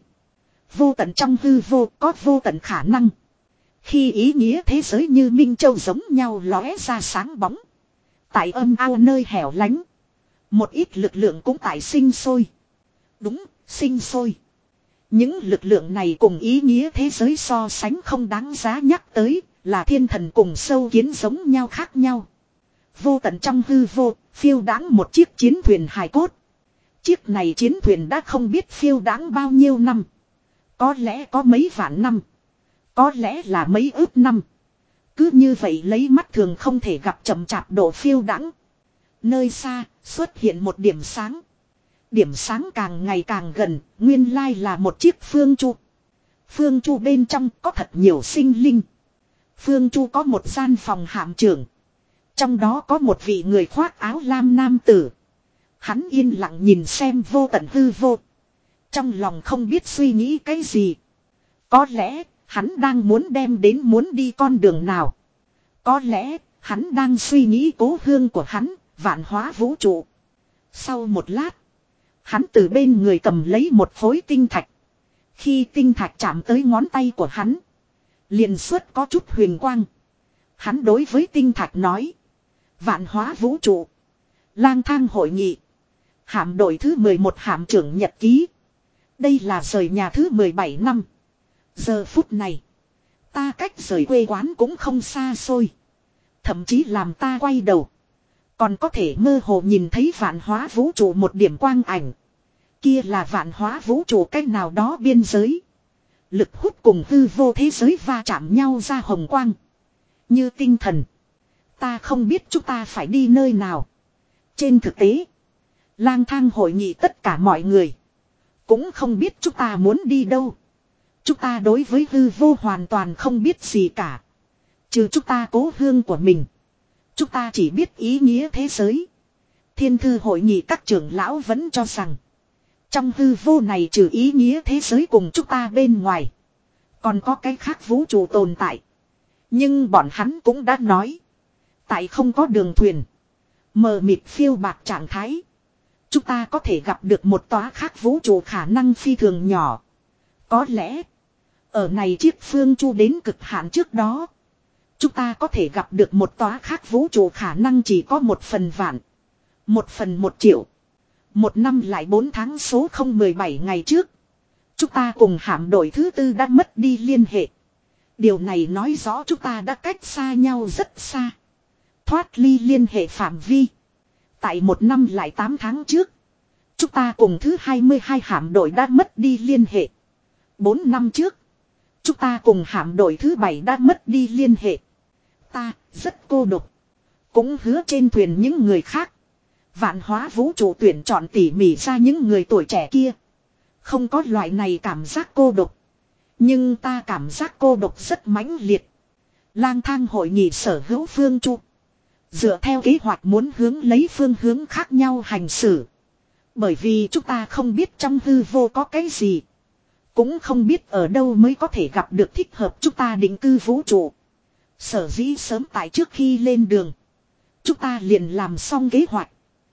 Vô tận trong hư vô có vô tận khả năng. Khi ý nghĩa thế giới như Minh Châu giống nhau lóe ra sáng bóng. Tại âm ao nơi hẻo lánh. Một ít lực lượng cũng tại sinh sôi. Đúng, sinh sôi. Những lực lượng này cùng ý nghĩa thế giới so sánh không đáng giá nhắc tới. Là thiên thần cùng sâu kiến giống nhau khác nhau. Vô tận trong hư vô, phiêu đáng một chiếc chiến thuyền hài cốt. Chiếc này chiến thuyền đã không biết phiêu đáng bao nhiêu năm. Có lẽ có mấy vạn năm. Có lẽ là mấy ước năm. Cứ như vậy lấy mắt thường không thể gặp chậm chạp độ phiêu đáng. Nơi xa, xuất hiện một điểm sáng. Điểm sáng càng ngày càng gần, nguyên lai là một chiếc phương chu. Phương chu bên trong có thật nhiều sinh linh. Phương chu có một gian phòng hạm trưởng. Trong đó có một vị người khoác áo lam nam tử. Hắn yên lặng nhìn xem vô tận hư vô. Trong lòng không biết suy nghĩ cái gì. Có lẽ hắn đang muốn đem đến muốn đi con đường nào. Có lẽ hắn đang suy nghĩ cố hương của hắn, vạn hóa vũ trụ. Sau một lát, hắn từ bên người cầm lấy một khối tinh thạch. Khi tinh thạch chạm tới ngón tay của hắn, liền xuất có chút huyền quang. Hắn đối với tinh thạch nói. Vạn hóa vũ trụ. Lang thang hội nghị. Hạm đội thứ mười một hạm trưởng nhật ký. Đây là rời nhà thứ mười bảy năm. Giờ phút này. Ta cách rời quê quán cũng không xa xôi. Thậm chí làm ta quay đầu. Còn có thể mơ hồ nhìn thấy vạn hóa vũ trụ một điểm quang ảnh. Kia là vạn hóa vũ trụ cách nào đó biên giới. Lực hút cùng hư vô thế giới va chạm nhau ra hồng quang. Như tinh thần. Ta không biết chúng ta phải đi nơi nào. Trên thực tế. Lang thang hội nghị tất cả mọi người. Cũng không biết chúng ta muốn đi đâu. Chúng ta đối với hư vô hoàn toàn không biết gì cả. Trừ chúng ta cố hương của mình. Chúng ta chỉ biết ý nghĩa thế giới. Thiên thư hội nghị các trưởng lão vẫn cho rằng. Trong hư vô này trừ ý nghĩa thế giới cùng chúng ta bên ngoài. Còn có cái khác vũ trụ tồn tại. Nhưng bọn hắn cũng đã nói. Tại không có đường thuyền. Mờ mịt phiêu bạc trạng thái. Chúng ta có thể gặp được một tòa khác vũ trụ khả năng phi thường nhỏ. Có lẽ. Ở này chiếc phương chu đến cực hạn trước đó. Chúng ta có thể gặp được một tòa khác vũ trụ khả năng chỉ có một phần vạn. Một phần một triệu. Một năm lại bốn tháng số không mười bảy ngày trước. Chúng ta cùng hạm đội thứ tư đã mất đi liên hệ. Điều này nói rõ chúng ta đã cách xa nhau rất xa. Thoát ly liên hệ phạm vi. Tại một năm lại tám tháng trước. Chúng ta cùng thứ hai mươi hai hạm đội đã mất đi liên hệ. Bốn năm trước. Chúng ta cùng hạm đội thứ bảy đã mất đi liên hệ. Ta rất cô độc. Cũng hứa trên thuyền những người khác. Vạn hóa vũ trụ tuyển chọn tỉ mỉ ra những người tuổi trẻ kia. Không có loại này cảm giác cô độc. Nhưng ta cảm giác cô độc rất mãnh liệt. Lang thang hội nghị sở hữu Phương Chu. Dựa theo kế hoạch muốn hướng lấy phương hướng khác nhau hành xử. Bởi vì chúng ta không biết trong hư vô có cái gì. Cũng không biết ở đâu mới có thể gặp được thích hợp chúng ta định cư vũ trụ. Sở dĩ sớm tại trước khi lên đường. Chúng ta liền làm xong kế hoạch.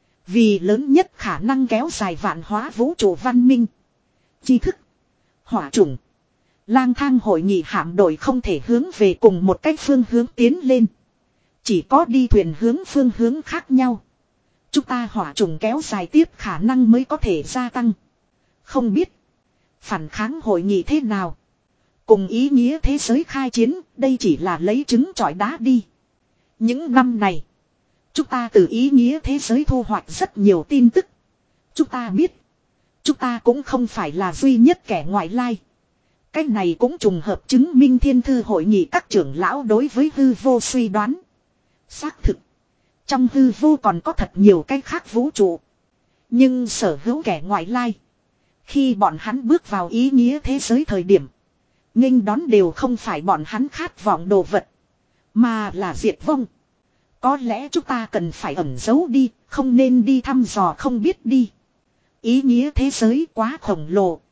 Vì lớn nhất khả năng kéo dài vạn hóa vũ trụ văn minh. Tri thức. Hỏa chủng. Lang thang hội nghị hạm đội không thể hướng về cùng một cách phương hướng tiến lên. Chỉ có đi thuyền hướng phương hướng khác nhau. Chúng ta hỏa chủng kéo dài tiếp khả năng mới có thể gia tăng. Không biết. Phản kháng hội nghị thế nào. Cùng ý nghĩa thế giới khai chiến. Đây chỉ là lấy trứng trọi đá đi. Những năm này. Chúng ta từ ý nghĩa thế giới thu hoạch rất nhiều tin tức. Chúng ta biết. Chúng ta cũng không phải là duy nhất kẻ ngoại lai. Cái này cũng trùng hợp chứng minh thiên thư hội nghị các trưởng lão đối với hư vô suy đoán. Xác thực. Trong hư vô còn có thật nhiều cái khác vũ trụ. Nhưng sở hữu kẻ ngoại lai. Khi bọn hắn bước vào ý nghĩa thế giới thời điểm. Nghênh đón đều không phải bọn hắn khát vọng đồ vật. Mà là diệt vong. Có lẽ chúng ta cần phải ẩn giấu đi. Không nên đi thăm dò không biết đi. Ý nghĩa thế giới quá khổng lồ.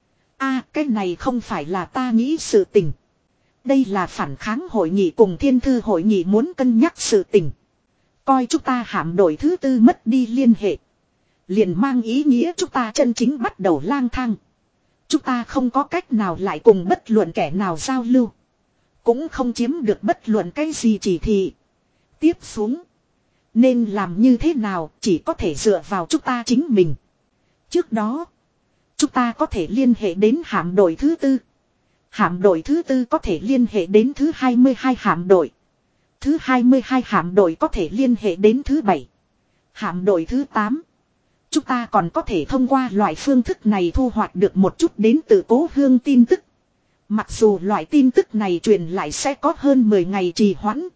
A, cái này không phải là ta nghĩ sự tình. Đây là phản kháng hội nghị cùng thiên thư hội nghị muốn cân nhắc sự tình. Coi chúng ta hạm đội thứ tư mất đi liên hệ. Liền mang ý nghĩa chúng ta chân chính bắt đầu lang thang. Chúng ta không có cách nào lại cùng bất luận kẻ nào giao lưu. Cũng không chiếm được bất luận cái gì chỉ thị. Tiếp xuống. Nên làm như thế nào chỉ có thể dựa vào chúng ta chính mình. Trước đó. Chúng ta có thể liên hệ đến hạm đội thứ tư. Hạm đội thứ tư có thể liên hệ đến thứ hai mươi hai hạm đội. Thứ hai mươi hai hạm đội có thể liên hệ đến thứ bảy. Hạm đội thứ tám. Chúng ta còn có thể thông qua loại phương thức này thu hoạch được một chút đến từ cố hương tin tức. Mặc dù loại tin tức này truyền lại sẽ có hơn mười ngày trì hoãn.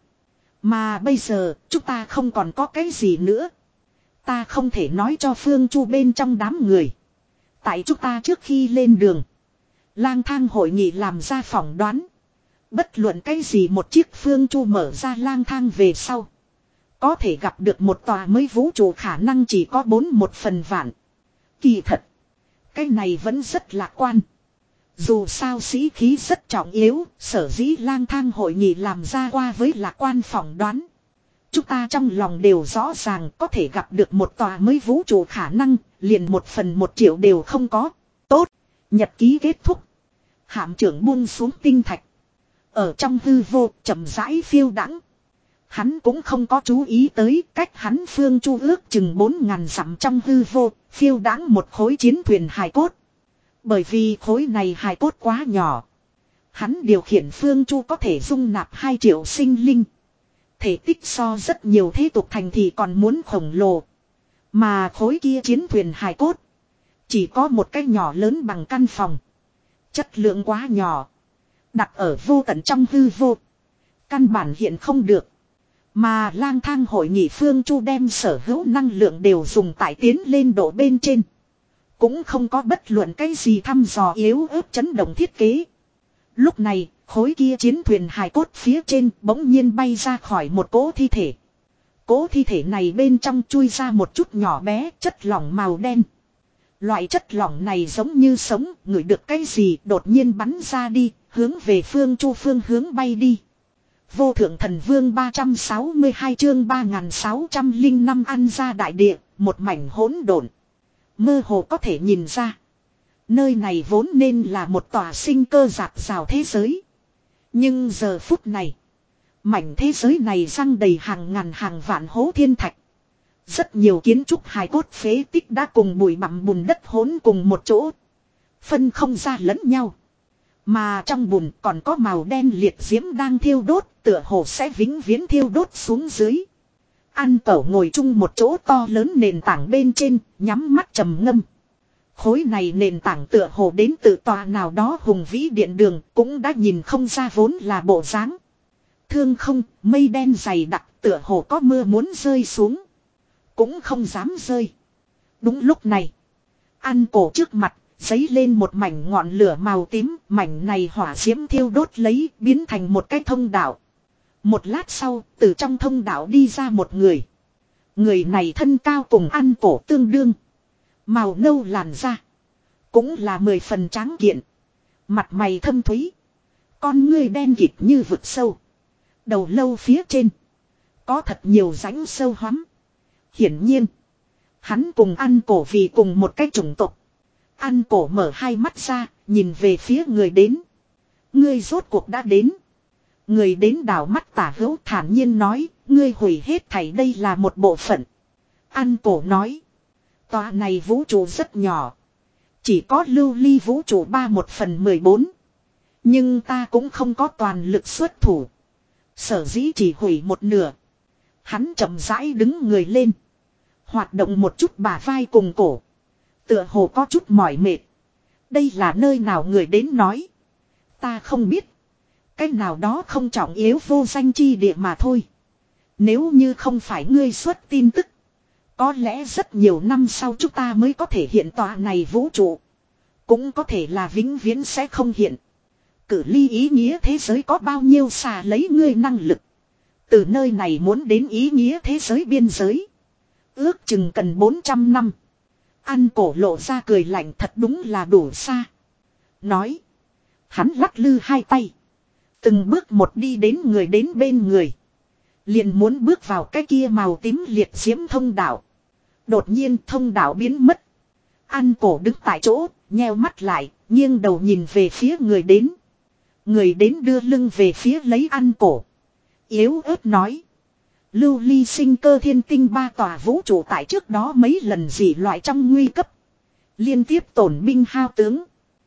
Mà bây giờ chúng ta không còn có cái gì nữa. Ta không thể nói cho Phương Chu bên trong đám người. Tại chúng ta trước khi lên đường. Lang thang hội nghị làm ra phỏng đoán. Bất luận cái gì một chiếc Phương Chu mở ra lang thang về sau. Có thể gặp được một tòa mới vũ trụ khả năng chỉ có bốn một phần vạn. Kỳ thật. Cái này vẫn rất lạc quan. Dù sao sĩ khí rất trọng yếu. Sở dĩ lang thang hội nghị làm ra qua với lạc quan phỏng đoán. Chúng ta trong lòng đều rõ ràng có thể gặp được một tòa mới vũ trụ khả năng. Liền một phần một triệu đều không có. Tốt. Nhật ký kết thúc. Hạm trưởng buông xuống tinh thạch. Ở trong hư vô chậm rãi phiêu đãng. Hắn cũng không có chú ý tới cách hắn Phương Chu ước chừng bốn ngàn dặm trong hư vô. Phiêu đãng một khối chiến thuyền hài cốt. Bởi vì khối này hài cốt quá nhỏ. Hắn điều khiển Phương Chu có thể dung nạp hai triệu sinh linh. Thể tích so rất nhiều thế tục thành thì còn muốn khổng lồ. Mà khối kia chiến thuyền hài cốt. Chỉ có một cái nhỏ lớn bằng căn phòng. Chất lượng quá nhỏ. Đặt ở vô tận trong hư vô. Căn bản hiện không được. Mà lang thang hội nghị Phương Chu đem sở hữu năng lượng đều dùng tại tiến lên độ bên trên. Cũng không có bất luận cái gì thăm dò yếu ớt chấn động thiết kế. Lúc này, khối kia chiến thuyền hài cốt phía trên bỗng nhiên bay ra khỏi một cỗ thi thể. Cỗ thi thể này bên trong chui ra một chút nhỏ bé chất lỏng màu đen. Loại chất lỏng này giống như sống, ngửi được cái gì đột nhiên bắn ra đi, hướng về Phương Chu phương hướng bay đi. Vô thượng thần vương ba trăm sáu mươi hai chương ba nghìn sáu trăm lẻ năm ăn ra đại địa, một mảnh hỗn độn. Mơ hồ có thể nhìn ra. Nơi này vốn nên là một tòa sinh cơ rạc rào thế giới. Nhưng giờ phút này, mảnh thế giới này răng đầy hàng ngàn hàng vạn hố thiên thạch. Rất nhiều kiến trúc hài cốt phế tích đã cùng bụi bặm bùn đất hỗn cùng một chỗ. Phân không ra lẫn nhau. Mà trong bùn còn có màu đen liệt diễm đang thiêu đốt, tựa hồ sẽ vĩnh viễn thiêu đốt xuống dưới. Ăn cẩu ngồi chung một chỗ to lớn nền tảng bên trên, nhắm mắt trầm ngâm. Khối này nền tảng tựa hồ đến từ tòa nào đó hùng vĩ điện đường, cũng đã nhìn không ra vốn là bộ dáng. Thương không, mây đen dày đặc tựa hồ có mưa muốn rơi xuống. Cũng không dám rơi. Đúng lúc này. Ăn cổ trước mặt, giấy lên một mảnh ngọn lửa màu tím. Mảnh này hỏa diễm thiêu đốt lấy, biến thành một cái thông đạo. Một lát sau, từ trong thông đạo đi ra một người. Người này thân cao cùng ăn cổ tương đương. Màu nâu làn da. Cũng là mười phần tráng kiện. Mặt mày thâm thúy. Con ngươi đen kịt như vực sâu. Đầu lâu phía trên. Có thật nhiều rãnh sâu hoắm. Hiển nhiên. Hắn cùng ăn cổ vì cùng một cái chủng tộc. Ăn cổ mở hai mắt ra. Nhìn về phía người đến. Ngươi rốt cuộc đã đến. Người đến đảo mắt tả hữu thản nhiên nói. Ngươi hủy hết thảy đây là một bộ phận. Ăn cổ nói. Tòa này vũ trụ rất nhỏ. Chỉ có lưu ly vũ trụ ba một phần mười bốn. Nhưng ta cũng không có toàn lực xuất thủ. Sở dĩ chỉ hủy một nửa. Hắn chậm rãi đứng người lên. Hoạt động một chút bả vai cùng cổ. Tựa hồ có chút mỏi mệt. Đây là nơi nào người đến nói. Ta không biết. Cái nào đó không trọng yếu vô danh chi địa mà thôi. Nếu như không phải ngươi xuất tin tức. Có lẽ rất nhiều năm sau chúng ta mới có thể hiện tòa này vũ trụ. Cũng có thể là vĩnh viễn sẽ không hiện. Cử ly ý nghĩa thế giới có bao nhiêu xa lấy ngươi năng lực. Từ nơi này muốn đến ý nghĩa thế giới biên giới. Ước chừng cần bốn trăm năm. Ăn cổ lộ ra cười lạnh thật đúng là đủ xa. Nói. Hắn lắc lư hai tay. Từng bước một đi đến người đến bên người. Liền muốn bước vào cái kia màu tím liệt diễm thông đạo. Đột nhiên thông đạo biến mất. Ăn cổ đứng tại chỗ, nheo mắt lại, nghiêng đầu nhìn về phía người đến. Người đến đưa lưng về phía lấy ăn cổ. Yếu ớt nói. Lưu ly sinh cơ thiên tinh ba tòa vũ trụ tại trước đó mấy lần dị loại trong nguy cấp. Liên tiếp tổn binh hao tướng.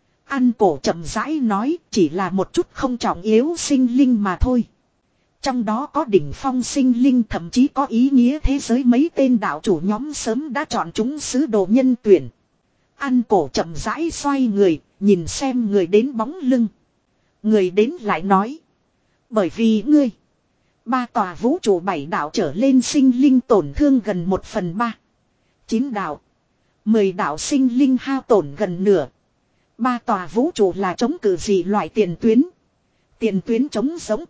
Ăn cổ chậm rãi nói chỉ là một chút không trọng yếu sinh linh mà thôi. Trong đó có đỉnh phong sinh linh thậm chí có ý nghĩa thế giới mấy tên đạo chủ nhóm sớm đã chọn chúng sứ đồ nhân tuyển. Ăn cổ chậm rãi xoay người, nhìn xem người đến bóng lưng. Người đến lại nói. Bởi vì ngươi. Ba tòa vũ trụ bảy đạo trở lên sinh linh tổn thương gần một phần ba. Chín đạo. Mười đạo sinh linh hao tổn gần nửa. Ba tòa vũ trụ là chống cự gì loại tiền tuyến. Tiền tuyến chống giống.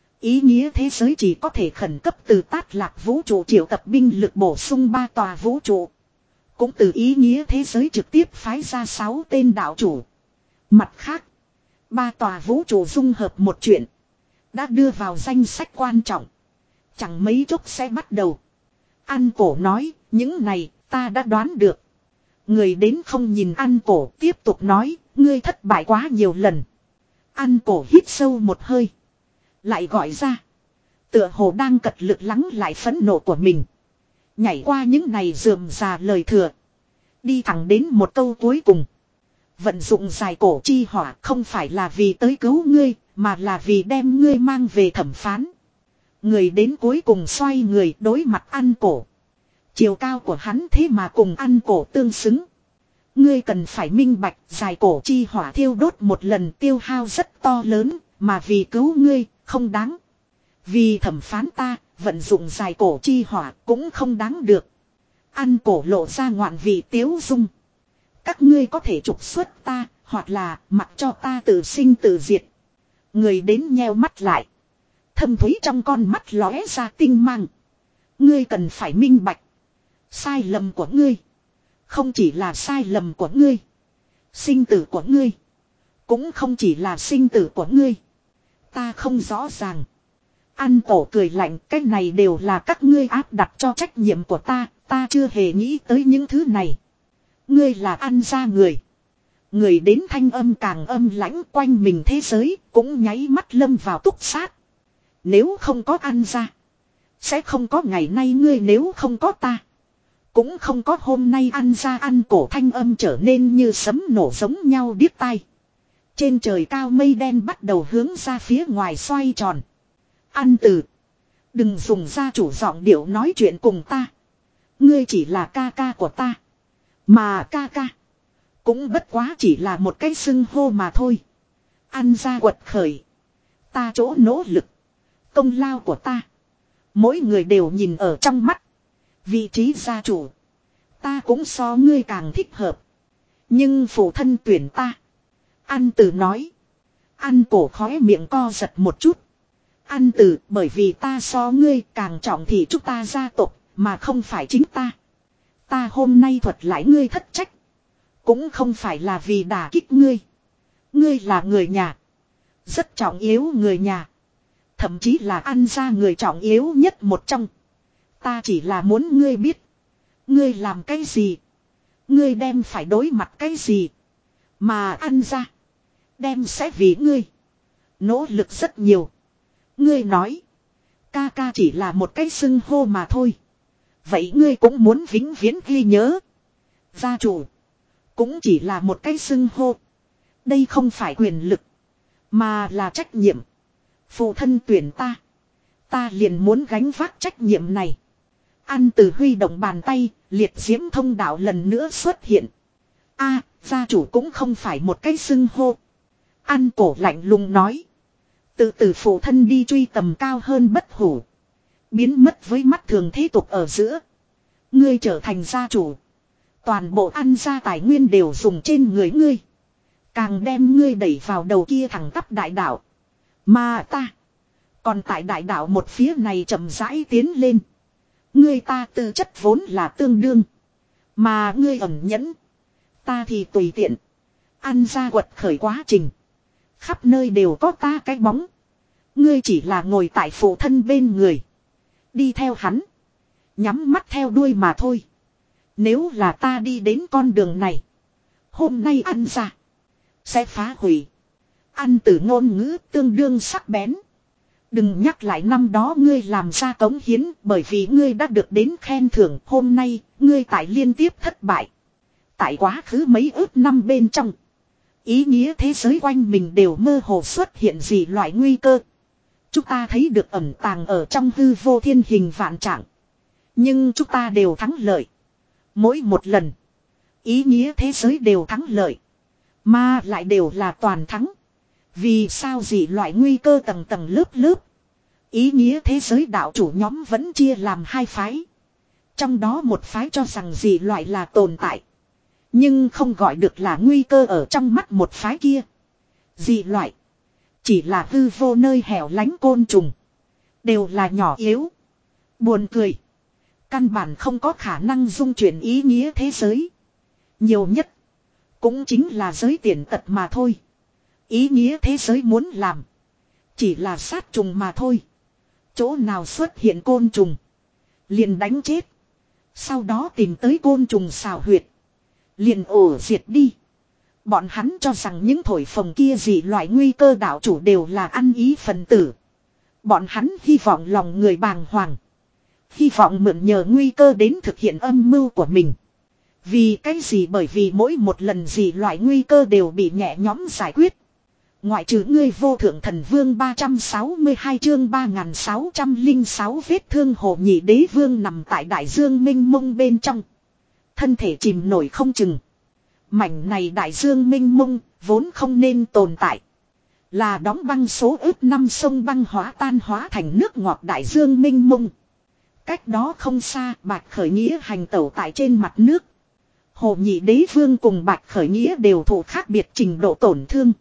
Ý nghĩa thế giới chỉ có thể khẩn cấp từ tát lạc vũ trụ triệu tập binh lực bổ sung ba tòa vũ trụ. Cũng từ ý nghĩa thế giới trực tiếp phái ra sáu tên đạo chủ. Mặt khác. Ba tòa vũ trụ dung hợp một chuyện. Đã đưa vào danh sách quan trọng. Chẳng mấy chốc sẽ bắt đầu. Ăn cổ nói, những này ta đã đoán được. Người đến không nhìn ăn cổ tiếp tục nói, ngươi thất bại quá nhiều lần. Ăn cổ hít sâu một hơi. Lại gọi ra. Tựa hồ đang cật lực lắng lại phẫn nộ của mình. Nhảy qua những này rườm rà lời thừa. Đi thẳng đến một câu cuối cùng. Vận dụng dài cổ chi hỏa không phải là vì tới cứu ngươi, mà là vì đem ngươi mang về thẩm phán. Người đến cuối cùng xoay người đối mặt ăn cổ. Chiều cao của hắn thế mà cùng ăn cổ tương xứng. Ngươi cần phải minh bạch dài cổ chi hỏa thiêu đốt một lần tiêu hao rất to lớn, mà vì cứu ngươi, không đáng. Vì thẩm phán ta, vận dụng dài cổ chi hỏa cũng không đáng được. Ăn cổ lộ ra ngoạn vị tiếu dung. Các ngươi có thể trục xuất ta, hoặc là mặc cho ta tự sinh tự diệt. Người đến nheo mắt lại. Thâm thúy trong con mắt lóe ra tinh mang. Ngươi cần phải minh bạch. Sai lầm của ngươi. Không chỉ là sai lầm của ngươi. Sinh tử của ngươi. Cũng không chỉ là sinh tử của ngươi. Ta không rõ ràng. Ăn cổ cười lạnh. Cái này đều là các ngươi áp đặt cho trách nhiệm của ta. Ta chưa hề nghĩ tới những thứ này. Ngươi là ăn ra người. Người đến thanh âm càng âm lãnh quanh mình thế giới. Cũng nháy mắt lâm vào túc sát. Nếu không có ăn ra. Sẽ không có ngày nay ngươi nếu không có ta. Cũng không có hôm nay ăn ra ăn cổ thanh âm trở nên như sấm nổ giống nhau điếc tai. Trên trời cao mây đen bắt đầu hướng ra phía ngoài xoay tròn. Ăn từ. Đừng dùng gia chủ giọng điệu nói chuyện cùng ta. Ngươi chỉ là ca ca của ta. Mà ca ca. Cũng bất quá chỉ là một cái xưng hô mà thôi. Ăn ra quật khởi. Ta chỗ nỗ lực. Công lao của ta. Mỗi người đều nhìn ở trong mắt. Vị trí gia chủ. Ta cũng so ngươi càng thích hợp. Nhưng phụ thân tuyển ta. An Tử nói. An Cổ khóe miệng co giật một chút. An Tử, bởi vì ta so ngươi càng trọng thì chúng ta gia tộc, mà không phải chính ta. Ta hôm nay thuật lại ngươi thất trách. Cũng không phải là vì đả kích ngươi. Ngươi là người nhà. Rất trọng yếu người nhà. Thậm chí là An gia người trọng yếu nhất một trong. Ta chỉ là muốn ngươi biết. Ngươi làm cái gì. Ngươi đem phải đối mặt cái gì. Mà An gia. Đem sẽ vì ngươi. Nỗ lực rất nhiều. Ngươi nói. Ca ca chỉ là một cái xưng hô mà thôi. Vậy ngươi cũng muốn vĩnh viễn ghi nhớ. Gia chủ. Cũng chỉ là một cái xưng hô. Đây không phải quyền lực. Mà là trách nhiệm. Phụ thân tuyển ta. Ta liền muốn gánh vác trách nhiệm này. An Tử huy động bàn tay. Liệt diễm thông đạo lần nữa xuất hiện. A, gia chủ cũng không phải một cái xưng hô. An Cổ lạnh lùng nói. Từ từ phụ thân đi truy tầm cao hơn bất hủ. Biến mất với mắt thường thế tục ở giữa. Ngươi trở thành gia chủ. Toàn bộ An gia tài nguyên đều dùng trên người ngươi. Càng đem ngươi đẩy vào đầu kia thẳng tắp đại đạo. Mà ta. Còn tại đại đạo một phía này chậm rãi tiến lên. Ngươi ta tư chất vốn là tương đương. Mà ngươi ẩn nhẫn. Ta thì tùy tiện. An gia quật khởi quá trình. Khắp nơi đều có ta cái bóng. Ngươi chỉ là ngồi tại phụ thân bên người. Đi theo hắn. Nhắm mắt theo đuôi mà thôi. Nếu là ta đi đến con đường này. Hôm nay An gia sẽ phá hủy. An Tử ngôn ngữ tương đương sắc bén. Đừng nhắc lại năm đó ngươi làm ra cống hiến. Bởi vì ngươi đã được đến khen thưởng. Hôm nay ngươi tại liên tiếp thất bại. Tại quá khứ mấy ước năm bên trong. Ý nghĩa thế giới quanh mình đều mơ hồ xuất hiện gì loại nguy cơ. Chúng ta thấy được ẩn tàng ở trong hư vô thiên hình vạn trạng. Nhưng chúng ta đều thắng lợi. Mỗi một lần. Ý nghĩa thế giới đều thắng lợi. Mà lại đều là toàn thắng. Vì sao gì loại nguy cơ tầng tầng lớp lớp. Ý nghĩa thế giới đạo chủ nhóm vẫn chia làm hai phái. Trong đó một phái cho rằng gì loại là tồn tại. Nhưng không gọi được là nguy cơ ở trong mắt một phái kia. Dị loại. Chỉ là hư vô nơi hẻo lánh côn trùng. Đều là nhỏ yếu. Buồn cười. Căn bản không có khả năng dung chuyển ý nghĩa thế giới. Nhiều nhất. Cũng chính là giới tiền tật mà thôi. Ý nghĩa thế giới muốn làm. Chỉ là sát trùng mà thôi. Chỗ nào xuất hiện côn trùng. Liền đánh chết. Sau đó tìm tới côn trùng xào huyệt. Liền ổ diệt đi. Bọn hắn cho rằng những thổi phồng kia gì loại nguy cơ đạo chủ đều là ăn ý phần tử. Bọn hắn hy vọng lòng người bàng hoàng. Hy vọng mượn nhờ nguy cơ đến thực hiện âm mưu của mình. Vì cái gì? Bởi vì mỗi một lần gì loại nguy cơ đều bị nhẹ nhõm giải quyết. Ngoại trừ ngươi vô thượng thần vương ba trăm sáu mươi hai chương ba nghìn sáu trăm lẻ sáu vết thương hồ nhị đế vương nằm tại đại dương minh mông bên trong. Thân thể chìm nổi không chừng. Mảnh này đại dương minh mông vốn không nên tồn tại. Là đóng băng số ước năm sông băng hóa tan hóa thành nước ngọt đại dương minh mông. Cách đó không xa Bạch Khởi Nghĩa hành tẩu tại trên mặt nước. Hồ nhị đế vương cùng Bạch Khởi Nghĩa đều thụ khác biệt trình độ tổn thương.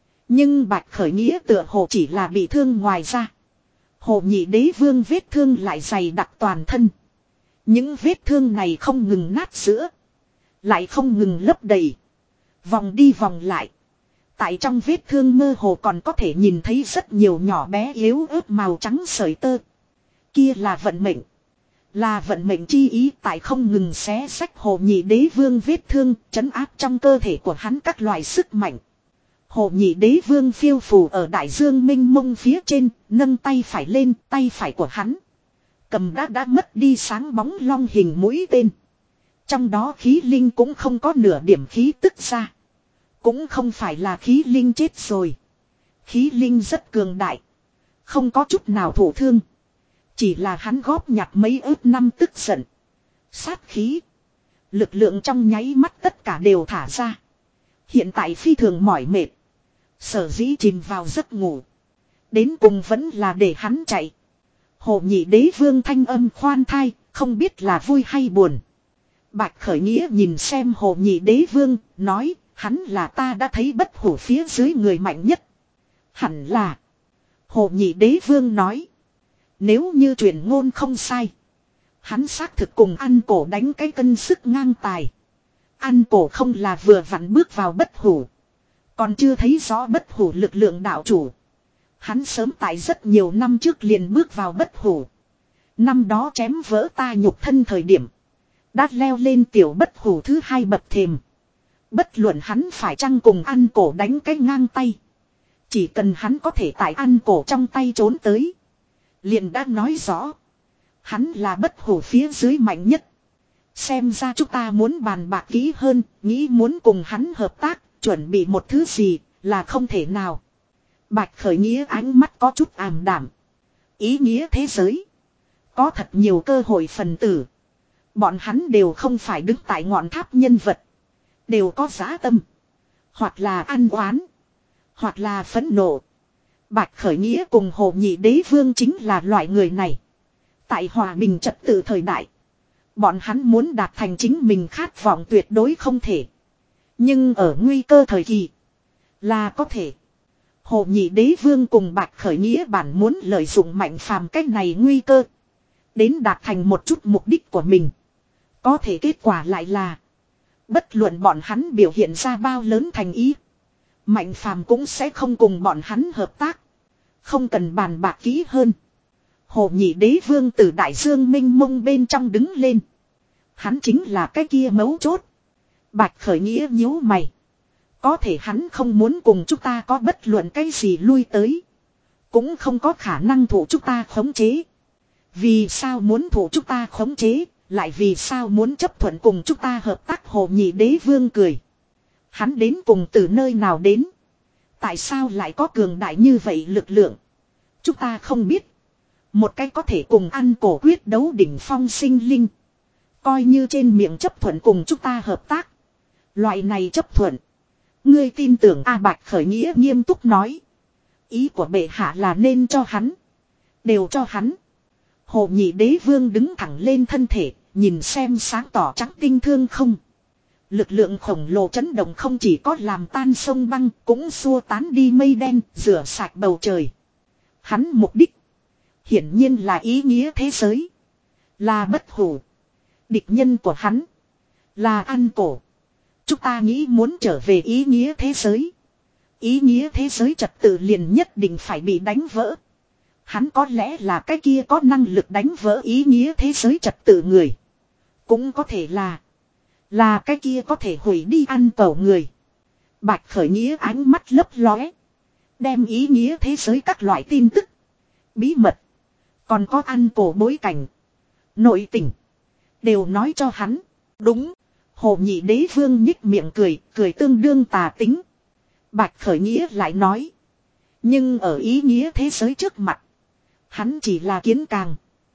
Nhưng Bạch Khởi Nghĩa tựa hồ chỉ là bị thương ngoài ra. Hồ nhị đế vương vết thương lại dày đặc toàn thân. Những vết thương này không ngừng nát sữa. Lại không ngừng lấp đầy. Vòng đi vòng lại. Tại trong vết thương mơ hồ còn có thể nhìn thấy rất nhiều nhỏ bé yếu ớt màu trắng sợi tơ. Kia là vận mệnh. Là vận mệnh chi ý tại không ngừng xé xách hồ nhị đế vương vết thương, trấn áp trong cơ thể của hắn các loại sức mạnh. Hồ nhị đế vương phiêu phù ở đại dương minh mông phía trên, nâng tay phải lên, tay phải của hắn cầm đã đã mất đi sáng bóng long hình mũi tên. Trong đó khí linh cũng không có nửa điểm khí tức ra. Cũng không phải là khí linh chết rồi. Khí linh rất cường đại. Không có chút nào thổ thương. Chỉ là hắn góp nhặt mấy ước năm tức giận. Sát khí. Lực lượng trong nháy mắt tất cả đều thả ra. Hiện tại phi thường mỏi mệt. Sở dĩ chìm vào giấc ngủ. Đến cùng vẫn là để hắn chạy. Hồ Nhị Đế Vương thanh âm khoan thai, không biết là vui hay buồn. Bạch Khởi Nghĩa nhìn xem Hồ Nhị Đế Vương, nói, hắn là ta đã thấy bất hủ phía dưới người mạnh nhất. Hẳn là. Hồ Nhị Đế Vương nói. Nếu như truyền ngôn không sai. Hắn xác thực cùng ăn cổ đánh cái cân sức ngang tài. Ăn cổ không là vừa vặn bước vào bất hủ. Còn chưa thấy rõ bất hủ lực lượng đạo chủ. Hắn sớm tại rất nhiều năm trước liền bước vào bất hủ. Năm đó chém vỡ ta nhục thân thời điểm. Đã leo lên tiểu bất hủ thứ hai bậc thềm. Bất luận hắn phải chăng cùng ăn cổ đánh cái ngang tay. Chỉ cần hắn có thể tại ăn cổ trong tay trốn tới. Liền đã nói rõ. Hắn là bất hủ phía dưới mạnh nhất. Xem ra chúng ta muốn bàn bạc kỹ hơn. Nghĩ muốn cùng hắn hợp tác. Chuẩn bị một thứ gì là không thể nào. Bạch Khởi Nghĩa ánh mắt có chút ảm đảm. Ý nghĩa thế giới. Có thật nhiều cơ hội phần tử. Bọn hắn đều không phải đứng tại ngọn tháp nhân vật. Đều có dã tâm. Hoặc là ăn oán. Hoặc là phẫn nộ. Bạch Khởi Nghĩa cùng Hồ Nhị Đế Vương chính là loại người này. Tại hòa bình trật tự thời đại. Bọn hắn muốn đạt thành chính mình khát vọng tuyệt đối không thể. Nhưng ở nguy cơ thời kỳ. Là có thể. Hồ Nhị Đế Vương cùng Bạch Khởi Nghĩa bản muốn lợi dụng Mạnh Phàm cách này nguy cơ. Đến đạt thành một chút mục đích của mình. Có thể kết quả lại là. Bất luận bọn hắn biểu hiện ra bao lớn thành ý. Mạnh Phàm cũng sẽ không cùng bọn hắn hợp tác. Không cần bàn bạc kỹ hơn. Hồ Nhị Đế Vương từ đại dương minh mông bên trong đứng lên. Hắn chính là cái kia mấu chốt. Bạch Khởi Nghĩa nhíu mày. Có thể hắn không muốn cùng chúng ta có bất luận cái gì lui tới. Cũng không có khả năng thủ chúng ta khống chế. Vì sao muốn thủ chúng ta khống chế, lại vì sao muốn chấp thuận cùng chúng ta hợp tác. Hồ Nhị Đế Vương cười. Hắn đến cùng từ nơi nào đến? Tại sao lại có cường đại như vậy lực lượng? Chúng ta không biết. Một cái có thể cùng ăn cổ quyết đấu đỉnh phong sinh linh. Coi như trên miệng chấp thuận cùng chúng ta hợp tác. Loại này chấp thuận. Ngươi tin tưởng A Bạch Khởi Nghĩa nghiêm túc nói. Ý của bệ hạ là nên cho hắn. Đều cho hắn. Hồ Nhị Đế Vương đứng thẳng lên thân thể. Nhìn xem sáng tỏ trắng tinh thương không. Lực lượng khổng lồ chấn động không chỉ có làm tan sông băng. Cũng xua tán đi mây đen. Rửa sạch bầu trời. Hắn mục đích. Hiển nhiên là ý nghĩa thế giới. Là bất hủ. Địch nhân của hắn. Là ăn cổ. Chúng ta nghĩ muốn trở về ý nghĩa thế giới. Ý nghĩa thế giới trật tự liền nhất định phải bị đánh vỡ. Hắn có lẽ là cái kia có năng lực đánh vỡ ý nghĩa thế giới trật tự người. Cũng có thể là. Là cái kia có thể hủy đi ăn cẩu người. Bạch Khởi Nghĩa ánh mắt lấp lóe. Đem ý nghĩa thế giới các loại tin tức. Bí mật. Còn có ăn cổ bối cảnh. Nội tình. Đều nói cho hắn. Đúng. Hồ Nhị Đế Vương nhích miệng cười. Cười tương đương tà tính. Bạch Khởi Nghĩa lại nói. Nhưng ở ý nghĩa thế giới trước mặt. Hắn chỉ là kiến càng.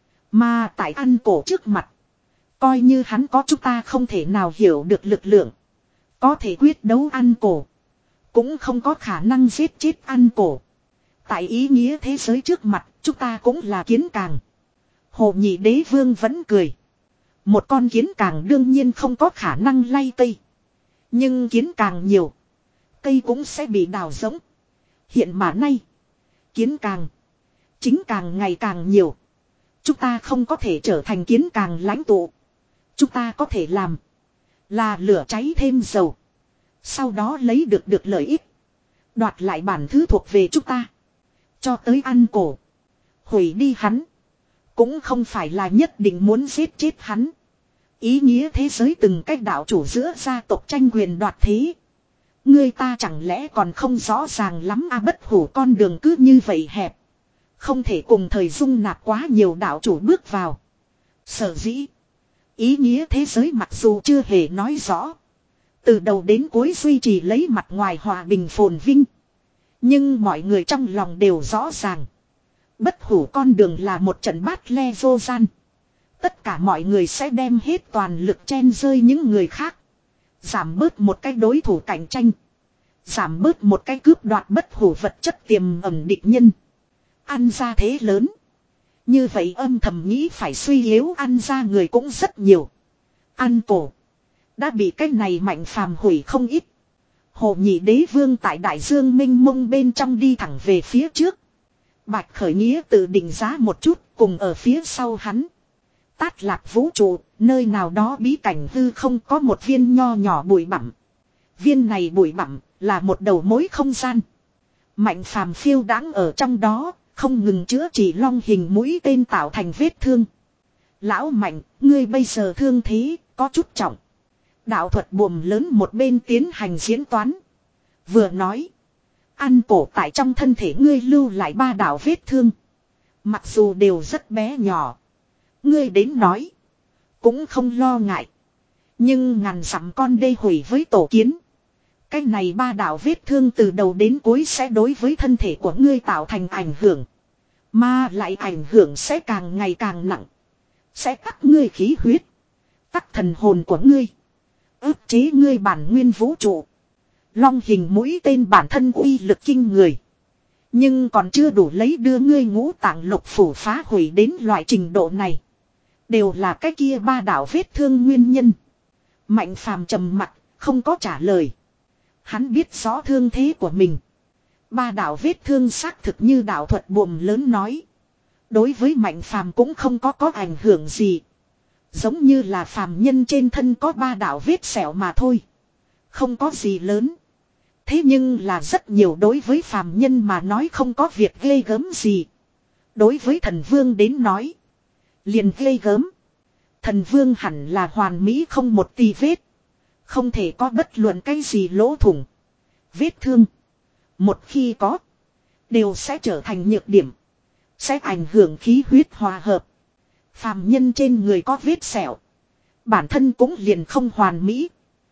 Mà tại ăn cổ trước mặt. Coi như hắn có chúng ta không thể nào hiểu được lực lượng. Có thể quyết đấu ăn cổ. Cũng không có khả năng giết chết ăn cổ. Tại ý nghĩa thế giới trước mặt. Chúng ta cũng là kiến càng. Hồ Nhị Đế Vương vẫn cười. Một con kiến càng đương nhiên không có khả năng lay cây. Nhưng kiến càng nhiều. Cây cũng sẽ bị đào rỗng. Hiện mà nay. Kiến càng. Chính càng ngày càng nhiều. Chúng ta không có thể trở thành kiến càng lãnh tụ. Chúng ta có thể làm. Là lửa cháy thêm dầu. Sau đó lấy được được lợi ích. Đoạt lại bản thứ thuộc về chúng ta. Cho tới ăn cổ. Hủy đi hắn. Cũng không phải là nhất định muốn giết chết hắn. Ý nghĩa thế giới từng cách đạo chủ giữa gia tộc tranh quyền đoạt thế. Người ta chẳng lẽ còn không rõ ràng lắm a bất hủ con đường cứ như vậy hẹp. Không thể cùng thời dung nạp quá nhiều đạo chủ bước vào. Sở dĩ. Ý nghĩa thế giới mặc dù chưa hề nói rõ. Từ đầu đến cuối duy trì lấy mặt ngoài hòa bình phồn vinh. Nhưng mọi người trong lòng đều rõ ràng. Bất hủ con đường là một trận bát le vô gian. Tất cả mọi người sẽ đem hết toàn lực chen rơi những người khác. Giảm bớt một cái đối thủ cạnh tranh. Giảm bớt một cái cướp đoạt bất hủ vật chất tiềm ẩn địch nhân. Ăn ra thế lớn. Như vậy âm thầm nghĩ phải suy yếu ăn ra người cũng rất nhiều. Ăn cổ. Đã bị cái này Mạnh Phàm hủy không ít. Hồ Nhị Đế Vương tại đại dương minh mông bên trong đi thẳng về phía trước. Bạch Khởi Nghĩa tự định giá một chút cùng ở phía sau hắn. Tát Lạc vũ trụ, nơi nào đó bí cảnh hư không có một viên nho nhỏ bụi bặm. Viên này bụi bặm là một đầu mối không gian. Mạnh Phàm phiêu đáng ở trong đó, không ngừng chữa trị long hình mũi tên tạo thành vết thương. Lão Mạnh, ngươi bây giờ thương thế, có chút trọng. Đạo thuật buồm lớn một bên tiến hành diễn toán. Vừa nói. Ăn cổ tại trong thân thể ngươi lưu lại ba đạo vết thương. Mặc dù đều rất bé nhỏ. Ngươi đến nói. Cũng không lo ngại. Nhưng ngàn dặm con đê hủy với tổ kiến. Cái này ba đạo vết thương từ đầu đến cuối sẽ đối với thân thể của ngươi tạo thành ảnh hưởng. Mà lại ảnh hưởng sẽ càng ngày càng nặng. Sẽ tắc ngươi khí huyết. Tắc thần hồn của ngươi. Ức chế ngươi bản nguyên vũ trụ. Long hình mũi tên bản thân uy lực kinh người. Nhưng còn chưa đủ lấy đưa ngươi ngũ tạng lục phủ phá hủy đến loại trình độ này. Đều là cái kia ba đạo vết thương nguyên nhân. Mạnh Phàm trầm mặc, không có trả lời. Hắn biết rõ thương thế của mình. Ba đạo vết thương xác thực như đạo thuật buồm lớn nói. Đối với Mạnh Phàm cũng không có có ảnh hưởng gì. Giống như là phàm nhân trên thân có ba đạo vết sẹo mà thôi. Không có gì lớn. Thế nhưng là rất nhiều đối với phàm nhân mà nói không có việc ghê gớm gì. Đối với thần vương đến nói. Liền ghê gớm. Thần vương hẳn là hoàn mỹ không một tì vết. Không thể có bất luận cái gì lỗ thủng. Vết thương. Một khi có. Đều sẽ trở thành nhược điểm. Sẽ ảnh hưởng khí huyết hòa hợp. Phàm nhân trên người có vết sẹo. Bản thân cũng liền không hoàn mỹ.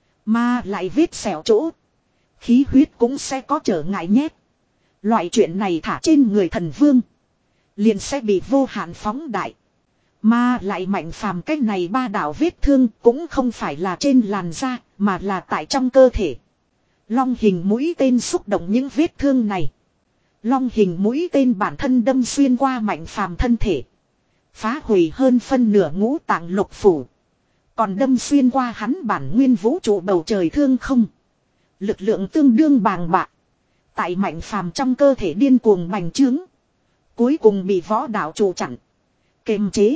Mà lại vết sẹo chỗ. Khí huyết cũng sẽ có trở ngại nhét. Loại chuyện này thả trên người thần vương. Liền sẽ bị vô hạn phóng đại. Mà lại Mạnh Phàm cái này ba đạo vết thương cũng không phải là trên làn da. Mà là tại trong cơ thể. Long hình mũi tên xúc động những vết thương này. Long hình mũi tên bản thân đâm xuyên qua Mạnh Phàm thân thể. Phá hủy hơn phân nửa ngũ tạng lục phủ. Còn đâm xuyên qua hắn bản nguyên vũ trụ bầu trời thương không. Lực lượng tương đương bàng bạc. Tại Mạnh Phàm trong cơ thể điên cuồng bành trướng. Cuối cùng bị võ đạo trụ chặn. Kiềm chế.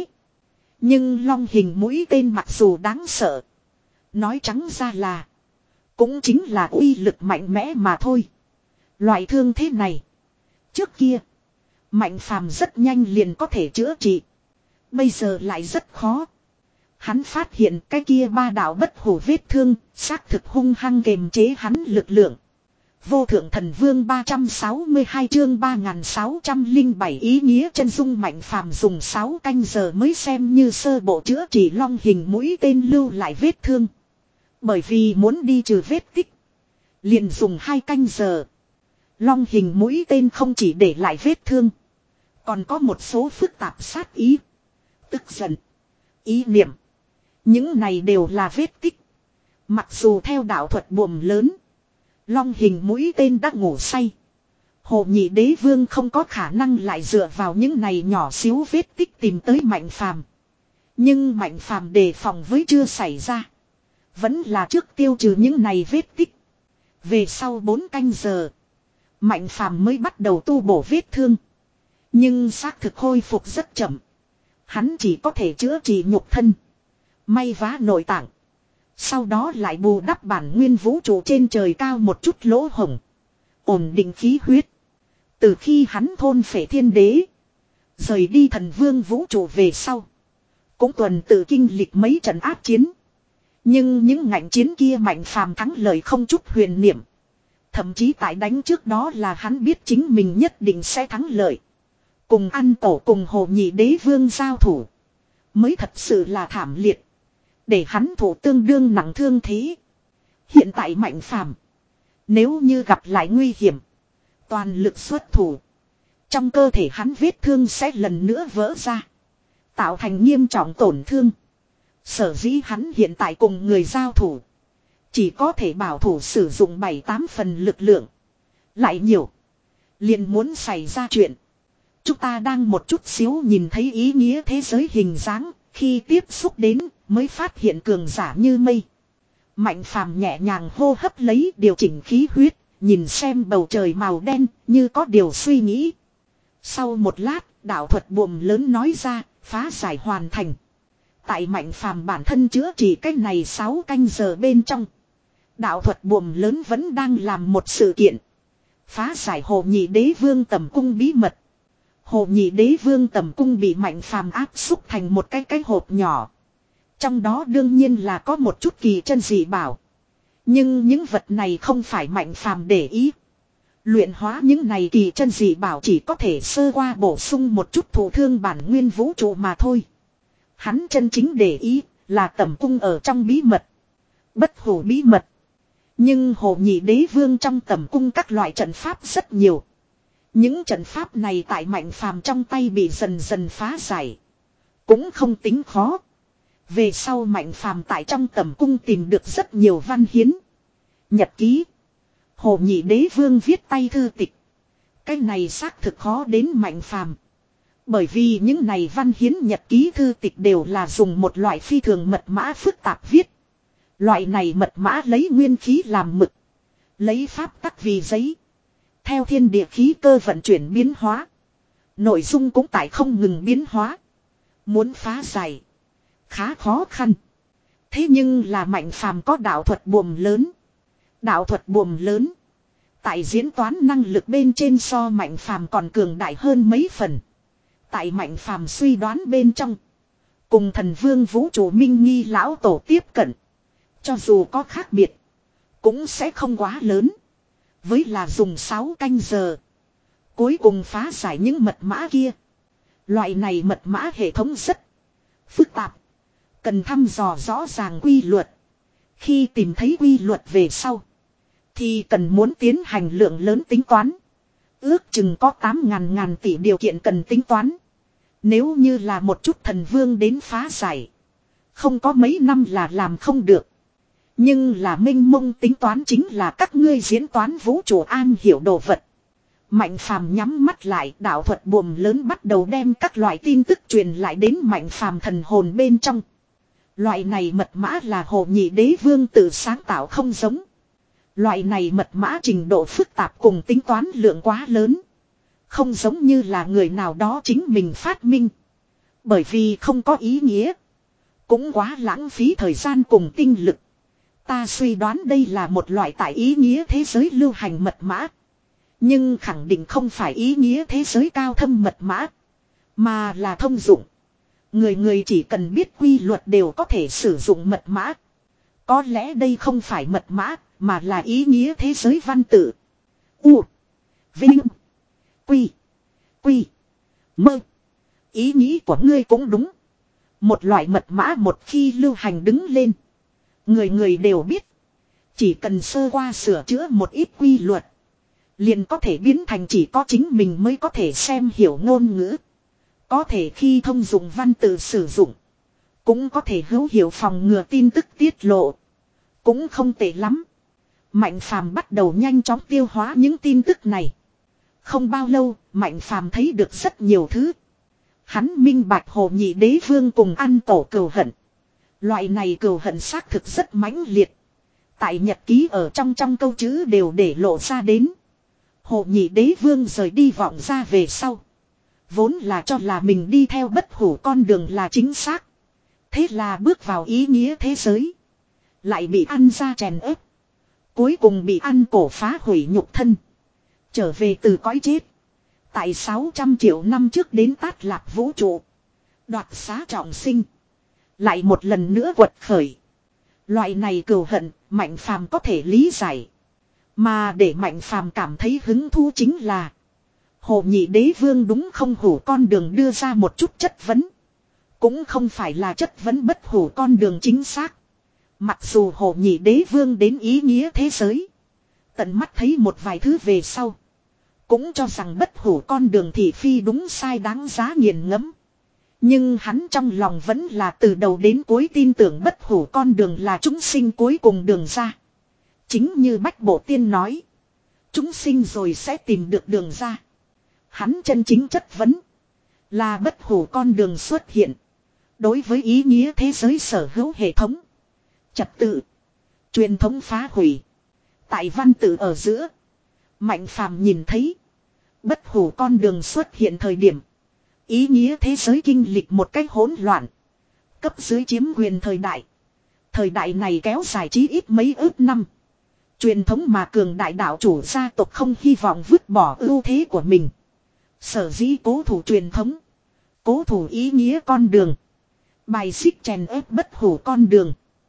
Nhưng long hình mũi tên mặc dù đáng sợ. Nói trắng ra là. Cũng chính là uy lực mạnh mẽ mà thôi. Loại thương thế này. Trước kia. Mạnh Phàm rất nhanh liền có thể chữa trị. Bây giờ lại rất khó. Hắn phát hiện cái kia ba đạo bất hủ vết thương, xác thực hung hăng kềm chế hắn lực lượng. Vô thượng thần vương ba trăm sáu mươi hai chương ba nghìn sáu trăm lẻ bảy ý nghĩa chân dung Mạnh Phàm dùng sáu canh giờ mới xem như sơ bộ chữa trị long hình mũi tên lưu lại vết thương. Bởi vì muốn đi trừ vết tích. Liền dùng hai canh giờ. Long hình mũi tên không chỉ để lại vết thương. Còn có một số phức tạp sát ý. Tức giận. Ý niệm. Những này đều là vết tích. Mặc dù theo đạo thuật buồm lớn. Long hình mũi tên đã ngủ say. Hồ Nhị Đế Vương không có khả năng lại dựa vào những này nhỏ xíu vết tích tìm tới Mạnh Phàm. Nhưng Mạnh Phàm đề phòng với chưa xảy ra. Vẫn là trước tiêu trừ những này vết tích. Về sau bốn canh giờ. Mạnh Phàm mới bắt đầu tu bổ vết thương. Nhưng xác thực khôi phục rất chậm. Hắn chỉ có thể chữa trị nhục thân. May vá nội tạng. Sau đó lại bù đắp bản nguyên vũ trụ trên trời cao một chút lỗ hổng. Ổn định khí huyết. Từ khi hắn thôn phệ thiên đế. Rời đi thần vương vũ trụ về sau. Cũng tuần tự kinh lịch mấy trận áp chiến. Nhưng những ngạnh chiến kia Mạnh Phàm thắng lợi không chút huyền niệm. Thậm chí tại đánh trước đó là hắn biết chính mình nhất định sẽ thắng lợi. Cùng ăn tổ cùng Hồ Nhị Đế Vương giao thủ. Mới thật sự là thảm liệt. Để hắn thủ tương đương nặng thương thế. Hiện tại Mạnh Phàm nếu như gặp lại nguy hiểm. Toàn lực xuất thủ. Trong cơ thể hắn vết thương sẽ lần nữa vỡ ra. Tạo thành nghiêm trọng tổn thương. Sở dĩ hắn hiện tại cùng người giao thủ. Chỉ có thể bảo thủ sử dụng bảy tám phần lực lượng. Lại nhiều. Liền muốn xảy ra chuyện. Chúng ta đang một chút xíu nhìn thấy ý nghĩa thế giới hình dáng, khi tiếp xúc đến mới phát hiện cường giả như mây. Mạnh phàm nhẹ nhàng hô hấp lấy điều chỉnh khí huyết, nhìn xem bầu trời màu đen như có điều suy nghĩ. Sau một lát, đạo thuật buồm lớn nói ra, phá giải hoàn thành. Tại mạnh phàm bản thân chữa trị cái này sáu canh giờ bên trong. Đạo thuật buồm lớn vẫn đang làm một sự kiện. Phá giải Hồ Nhị Đế Vương tầm cung bí mật. Hồ Nhị Đế Vương tầm cung bị mạnh phàm áp xúc thành một cái cái hộp nhỏ. Trong đó đương nhiên là có một chút kỳ chân dị bảo. Nhưng những vật này không phải mạnh phàm để ý. Luyện hóa những này kỳ chân dị bảo chỉ có thể sơ qua bổ sung một chút thụ thương bản nguyên vũ trụ mà thôi. Hắn chân chính để ý là tầm cung ở trong bí mật. Bất hủ bí mật. Nhưng Hồ Nhị Đế Vương trong tầm cung các loại trận pháp rất nhiều. Những trận pháp này tại mạnh phàm trong tay bị dần dần phá giải. Cũng không tính khó. Về sau mạnh phàm tại trong tầm cung tìm được rất nhiều văn hiến. Nhật ký. Hồ Nhị Đế Vương viết tay thư tịch. Cái này xác thực khó đến mạnh phàm. Bởi vì những này văn hiến nhật ký thư tịch đều là dùng một loại phi thường mật mã phức tạp viết. Loại này mật mã lấy nguyên khí làm mực. Lấy pháp tắc vì giấy. Theo thiên địa khí cơ vận chuyển biến hóa. Nội dung cũng tại không ngừng biến hóa. Muốn phá giải. Khá khó khăn. Thế nhưng là mạnh phàm có đạo thuật buồm lớn. Đạo thuật buồm lớn. Tại diễn toán năng lực bên trên so mạnh phàm còn cường đại hơn mấy phần. Tại mạnh phàm suy đoán bên trong. Cùng thần vương vũ trụ minh nghi lão tổ tiếp cận. Cho dù có khác biệt. Cũng sẽ không quá lớn. Với là dùng sáu canh giờ. Cuối cùng phá giải những mật mã kia. Loại này mật mã hệ thống rất phức tạp. Cần thăm dò rõ ràng quy luật. Khi tìm thấy quy luật về sau. Thì cần muốn tiến hành lượng lớn tính toán. Ước chừng có tám ngàn ngàn tỷ điều kiện cần tính toán. Nếu như là một chút thần vương đến phá giải. Không có mấy năm là làm không được. Nhưng là minh mông tính toán chính là các ngươi diễn toán vũ trụ an hiểu đồ vật. Mạnh phàm nhắm mắt lại, đạo thuật buồm lớn bắt đầu đem các loại tin tức truyền lại đến mạnh phàm thần hồn bên trong. Loại này mật mã là Hồ Nhị Đế Vương tự sáng tạo không giống. Loại này mật mã trình độ phức tạp cùng tính toán lượng quá lớn. Không giống như là người nào đó chính mình phát minh. Bởi vì không có ý nghĩa. Cũng quá lãng phí thời gian cùng tinh lực. Ta suy đoán đây là một loại tại ý nghĩa thế giới lưu hành mật mã. Nhưng khẳng định không phải ý nghĩa thế giới cao thâm mật mã. Mà là thông dụng. Người người chỉ cần biết quy luật đều có thể sử dụng mật mã. Có lẽ đây không phải mật mã, mà là ý nghĩa thế giới văn tự. U. Vinh. Quy. Quy. Mơ. Ý nghĩ của ngươi cũng đúng. Một loại mật mã một khi lưu hành đứng lên. Người người đều biết. Chỉ cần sơ qua sửa chữa một ít quy luật. Liền có thể biến thành chỉ có chính mình mới có thể xem hiểu ngôn ngữ. Có thể khi thông dụng văn tự sử dụng. Cũng có thể hữu hiệu phòng ngừa tin tức tiết lộ. Cũng không tệ lắm. Mạnh phàm bắt đầu nhanh chóng tiêu hóa những tin tức này. Không bao lâu, Mạnh phàm thấy được rất nhiều thứ. Hắn minh bạch Hồ Nhị Đế Vương cùng ăn tổ cừu hận. Loại này cừu hận xác thực rất mãnh liệt. Tại nhật ký ở trong trong câu chữ đều để lộ ra đến. Hồ Nhị Đế Vương rời đi vọng ra về sau. Vốn là cho là mình đi theo bất hủ con đường là chính xác. Thế là bước vào ý nghĩa thế giới. Lại bị ăn ra chèn ép. Cuối cùng bị ăn cổ phá hủy nhục thân. Trở về từ cõi chết. Tại sáu trăm triệu năm trước đến Tát Lạc vũ trụ. Đoạt xá trọng sinh. Lại một lần nữa quật khởi. Loại này cừu hận, Mạnh phàm có thể lý giải. Mà để Mạnh phàm cảm thấy hứng thú chính là. Hồ Nhị Đế Vương đúng không hủ con đường đưa ra một chút chất vấn. Cũng không phải là chất vấn bất hủ con đường chính xác. Mặc dù Hồ Nhị Đế Vương đến ý nghĩa thế giới. Tận mắt thấy một vài thứ về sau. Cũng cho rằng bất hủ con đường thị phi đúng sai đáng giá nghiền ngẫm. Nhưng hắn trong lòng vẫn là từ đầu đến cuối tin tưởng bất hủ con đường là chúng sinh cuối cùng đường ra. Chính như Bách Bộ Tiên nói. Chúng sinh rồi sẽ tìm được đường ra. Hắn chân chính chất vấn. Là bất hủ con đường xuất hiện. Đối với ý nghĩa thế giới sở hữu hệ thống. Trật tự. Truyền thống phá hủy. Tại văn tự ở giữa. Mạnh phàm nhìn thấy. Bất hủ con đường xuất hiện thời điểm. Ý nghĩa thế giới kinh lịch một cách hỗn loạn. Cấp dưới chiếm quyền thời đại. Thời đại này kéo dài chí ít mấy ước năm. Truyền thống mà cường đại đạo chủ gia tộc không hy vọng vứt bỏ ưu thế của mình. Sở dĩ cố thủ truyền thống. Cố thủ ý nghĩa con đường. Bài xích chèn ép bất hủ con đường.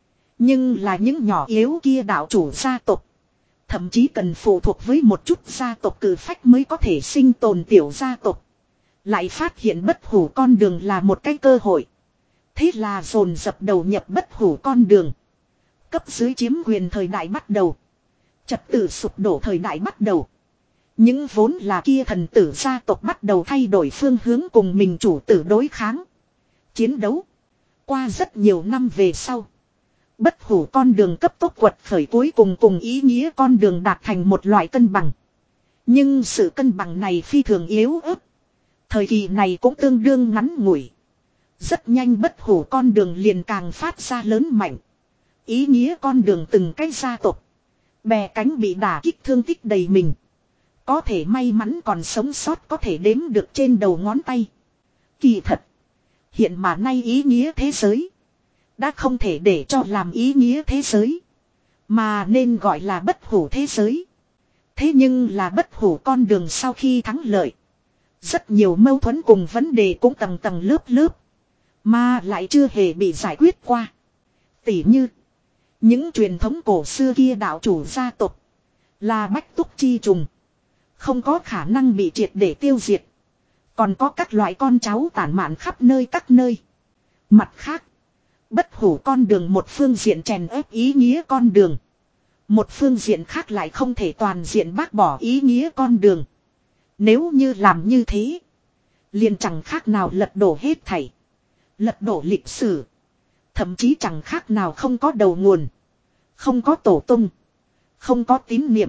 Nhưng là những nhỏ yếu kia đạo chủ gia tộc. Thậm chí cần phụ thuộc với một chút gia tộc cử phách mới có thể sinh tồn tiểu gia tộc. Lại phát hiện bất hủ con đường là một cái cơ hội. Thế là dồn dập đầu nhập bất hủ con đường. Cấp dưới chiếm quyền thời đại bắt đầu. Trật tự sụp đổ thời đại bắt đầu. Những vốn là kia thần tử gia tộc bắt đầu thay đổi phương hướng cùng mình chủ tử đối kháng. Chiến đấu. Qua rất nhiều năm về sau. Bất hủ con đường cấp tốc quật khởi cuối cùng cùng ý nghĩa con đường đạt thành một loại cân bằng. Nhưng sự cân bằng này phi thường yếu ớt. Thời kỳ này cũng tương đương ngắn ngủi. Rất nhanh bất hủ con đường liền càng phát ra lớn mạnh. Ý nghĩa con đường từng cái gia tộc. Bè cánh bị đả kích thương tích đầy mình. Có thể may mắn còn sống sót có thể đếm được trên đầu ngón tay. Kỳ thật. Hiện mà nay ý nghĩa thế giới. Đã không thể để cho làm ý nghĩa thế giới. Mà nên gọi là bất hủ thế giới. Thế nhưng là bất hủ con đường sau khi thắng lợi. Rất nhiều mâu thuẫn cùng vấn đề cũng tầng tầng lớp lớp. Mà lại chưa hề bị giải quyết qua. Tỉ như. Những truyền thống cổ xưa kia đạo chủ gia tộc. Là bách túc chi trùng. Không có khả năng bị triệt để tiêu diệt. Còn có các loại con cháu tản mạn khắp nơi các nơi. Mặt khác. Bất hủ con đường một phương diện chèn ép ý nghĩa con đường. Một phương diện khác lại không thể toàn diện bác bỏ ý nghĩa con đường. Nếu như làm như thế. Liền chẳng khác nào lật đổ hết thảy. Lật đổ lịch sử. Thậm chí chẳng khác nào không có đầu nguồn. Không có tổ tung. Không có tín niệm.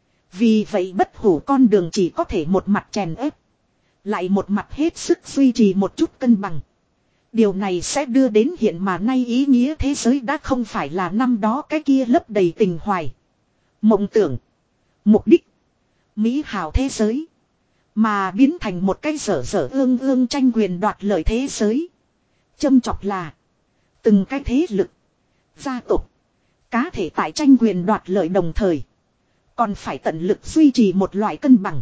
Vì vậy bất hủ con đường chỉ có thể một mặt chèn ép. Lại một mặt hết sức duy trì một chút cân bằng. Điều này sẽ đưa đến hiện mà nay ý nghĩa thế giới đã không phải là năm đó cái kia lấp đầy tình hoài. Mộng tưởng. Mục đích. Mỹ hào thế giới. Mà biến thành một cái dở dở ương ương tranh quyền đoạt lợi thế giới. Châm chọc là. Từng cái thế lực. Gia tộc. Cá thể tại tranh quyền đoạt lợi đồng thời. Còn phải tận lực duy trì một loại cân bằng.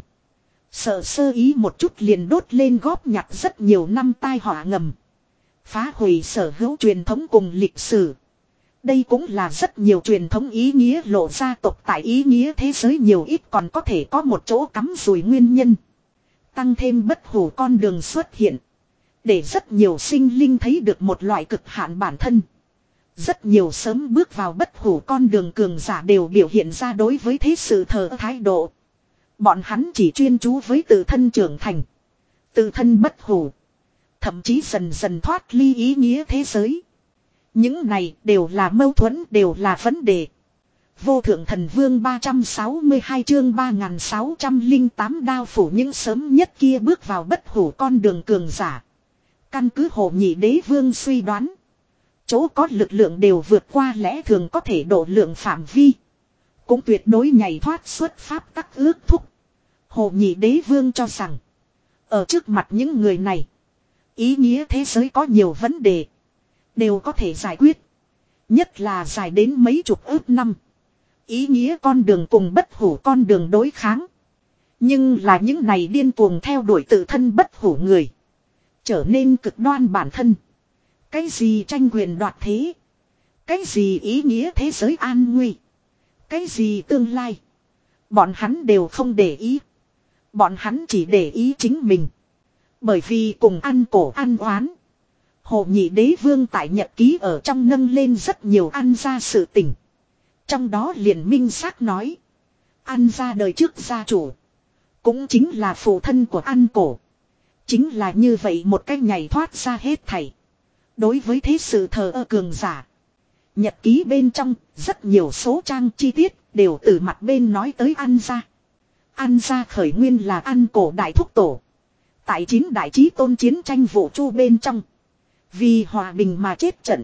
Sợ sơ ý một chút liền đốt lên góp nhặt rất nhiều năm tai họa ngầm. Phá hủy sở hữu truyền thống cùng lịch sử. Đây cũng là rất nhiều truyền thống ý nghĩa lộ gia tộc tại ý nghĩa thế giới nhiều ít còn có thể có một chỗ cắm rùi nguyên nhân. Tăng thêm bất hủ con đường xuất hiện. Để rất nhiều sinh linh thấy được một loại cực hạn bản thân. Rất nhiều sớm bước vào bất hủ con đường cường giả đều biểu hiện ra đối với thế sự thờ thái độ. Bọn hắn chỉ chuyên chú với tự thân trưởng thành. Tự thân bất hủ. Thậm chí dần dần thoát ly ý nghĩa thế giới. Những này đều là mâu thuẫn, đều là vấn đề. Vô thượng thần vương ba trăm sáu mươi hai chương ba nghìn sáu trăm lẻ tám đao phủ những sớm nhất kia bước vào bất hủ con đường cường giả. Căn cứ hồ nhị đế vương suy đoán. Chỗ có lực lượng đều vượt qua lẽ thường có thể độ lượng phạm vi. Cũng tuyệt đối nhảy thoát xuất pháp tắc ước thúc. Hồ nhị đế vương cho rằng. Ở trước mặt những người này. Ý nghĩa thế giới có nhiều vấn đề. Đều có thể giải quyết. Nhất là dài đến mấy chục ước năm. Ý nghĩa con đường cùng bất hủ con đường đối kháng. Nhưng là những này điên cuồng theo đuổi tự thân bất hủ người. Trở nên cực đoan bản thân. Cái gì tranh quyền đoạt thế. Cái gì ý nghĩa thế giới an nguy. Cái gì tương lai. Bọn hắn đều không để ý. Bọn hắn chỉ để ý chính mình. Bởi vì cùng ăn cổ ăn oán. Hồ nhị đế vương tại nhật ký ở trong nâng lên rất nhiều ăn ra sự tình. Trong đó liền minh xác nói. Ăn ra đời trước gia chủ. Cũng chính là phụ thân của ăn cổ. Chính là như vậy một cách nhảy thoát ra hết thảy. Đối với thế sự thờ ơ cường giả. Nhật ký bên trong rất nhiều số trang chi tiết đều từ mặt bên nói tới ăn ra. Ăn ra khởi nguyên là ăn cổ đại thúc tổ. Tại chín đại chí tôn chiến tranh vũ trụ bên trong. Vì hòa bình mà chết trận.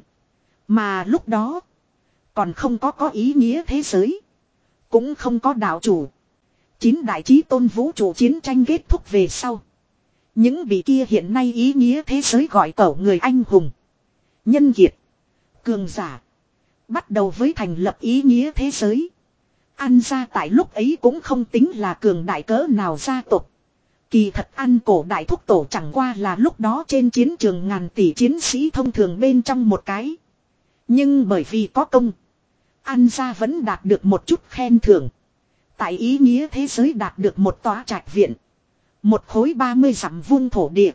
Mà lúc đó. Còn không có có ý nghĩa thế giới. Cũng không có đạo chủ. Chín đại chí tôn vũ trụ chiến tranh kết thúc về sau. Những vị kia hiện nay ý nghĩa thế giới gọi cẩu người anh hùng. Nhân kiệt. Cường giả. Bắt đầu với thành lập ý nghĩa thế giới. Ăn ra tại lúc ấy cũng không tính là cường đại cỡ nào gia tộc. Kỳ thật ăn cổ đại thúc tổ chẳng qua là lúc đó trên chiến trường ngàn tỷ chiến sĩ thông thường bên trong một cái. Nhưng bởi vì có công. Ăn ra vẫn đạt được một chút khen thưởng. Tại ý nghĩa thế giới đạt được một tòa trạch viện. Một khối ba mươi dặm vuông thổ địa.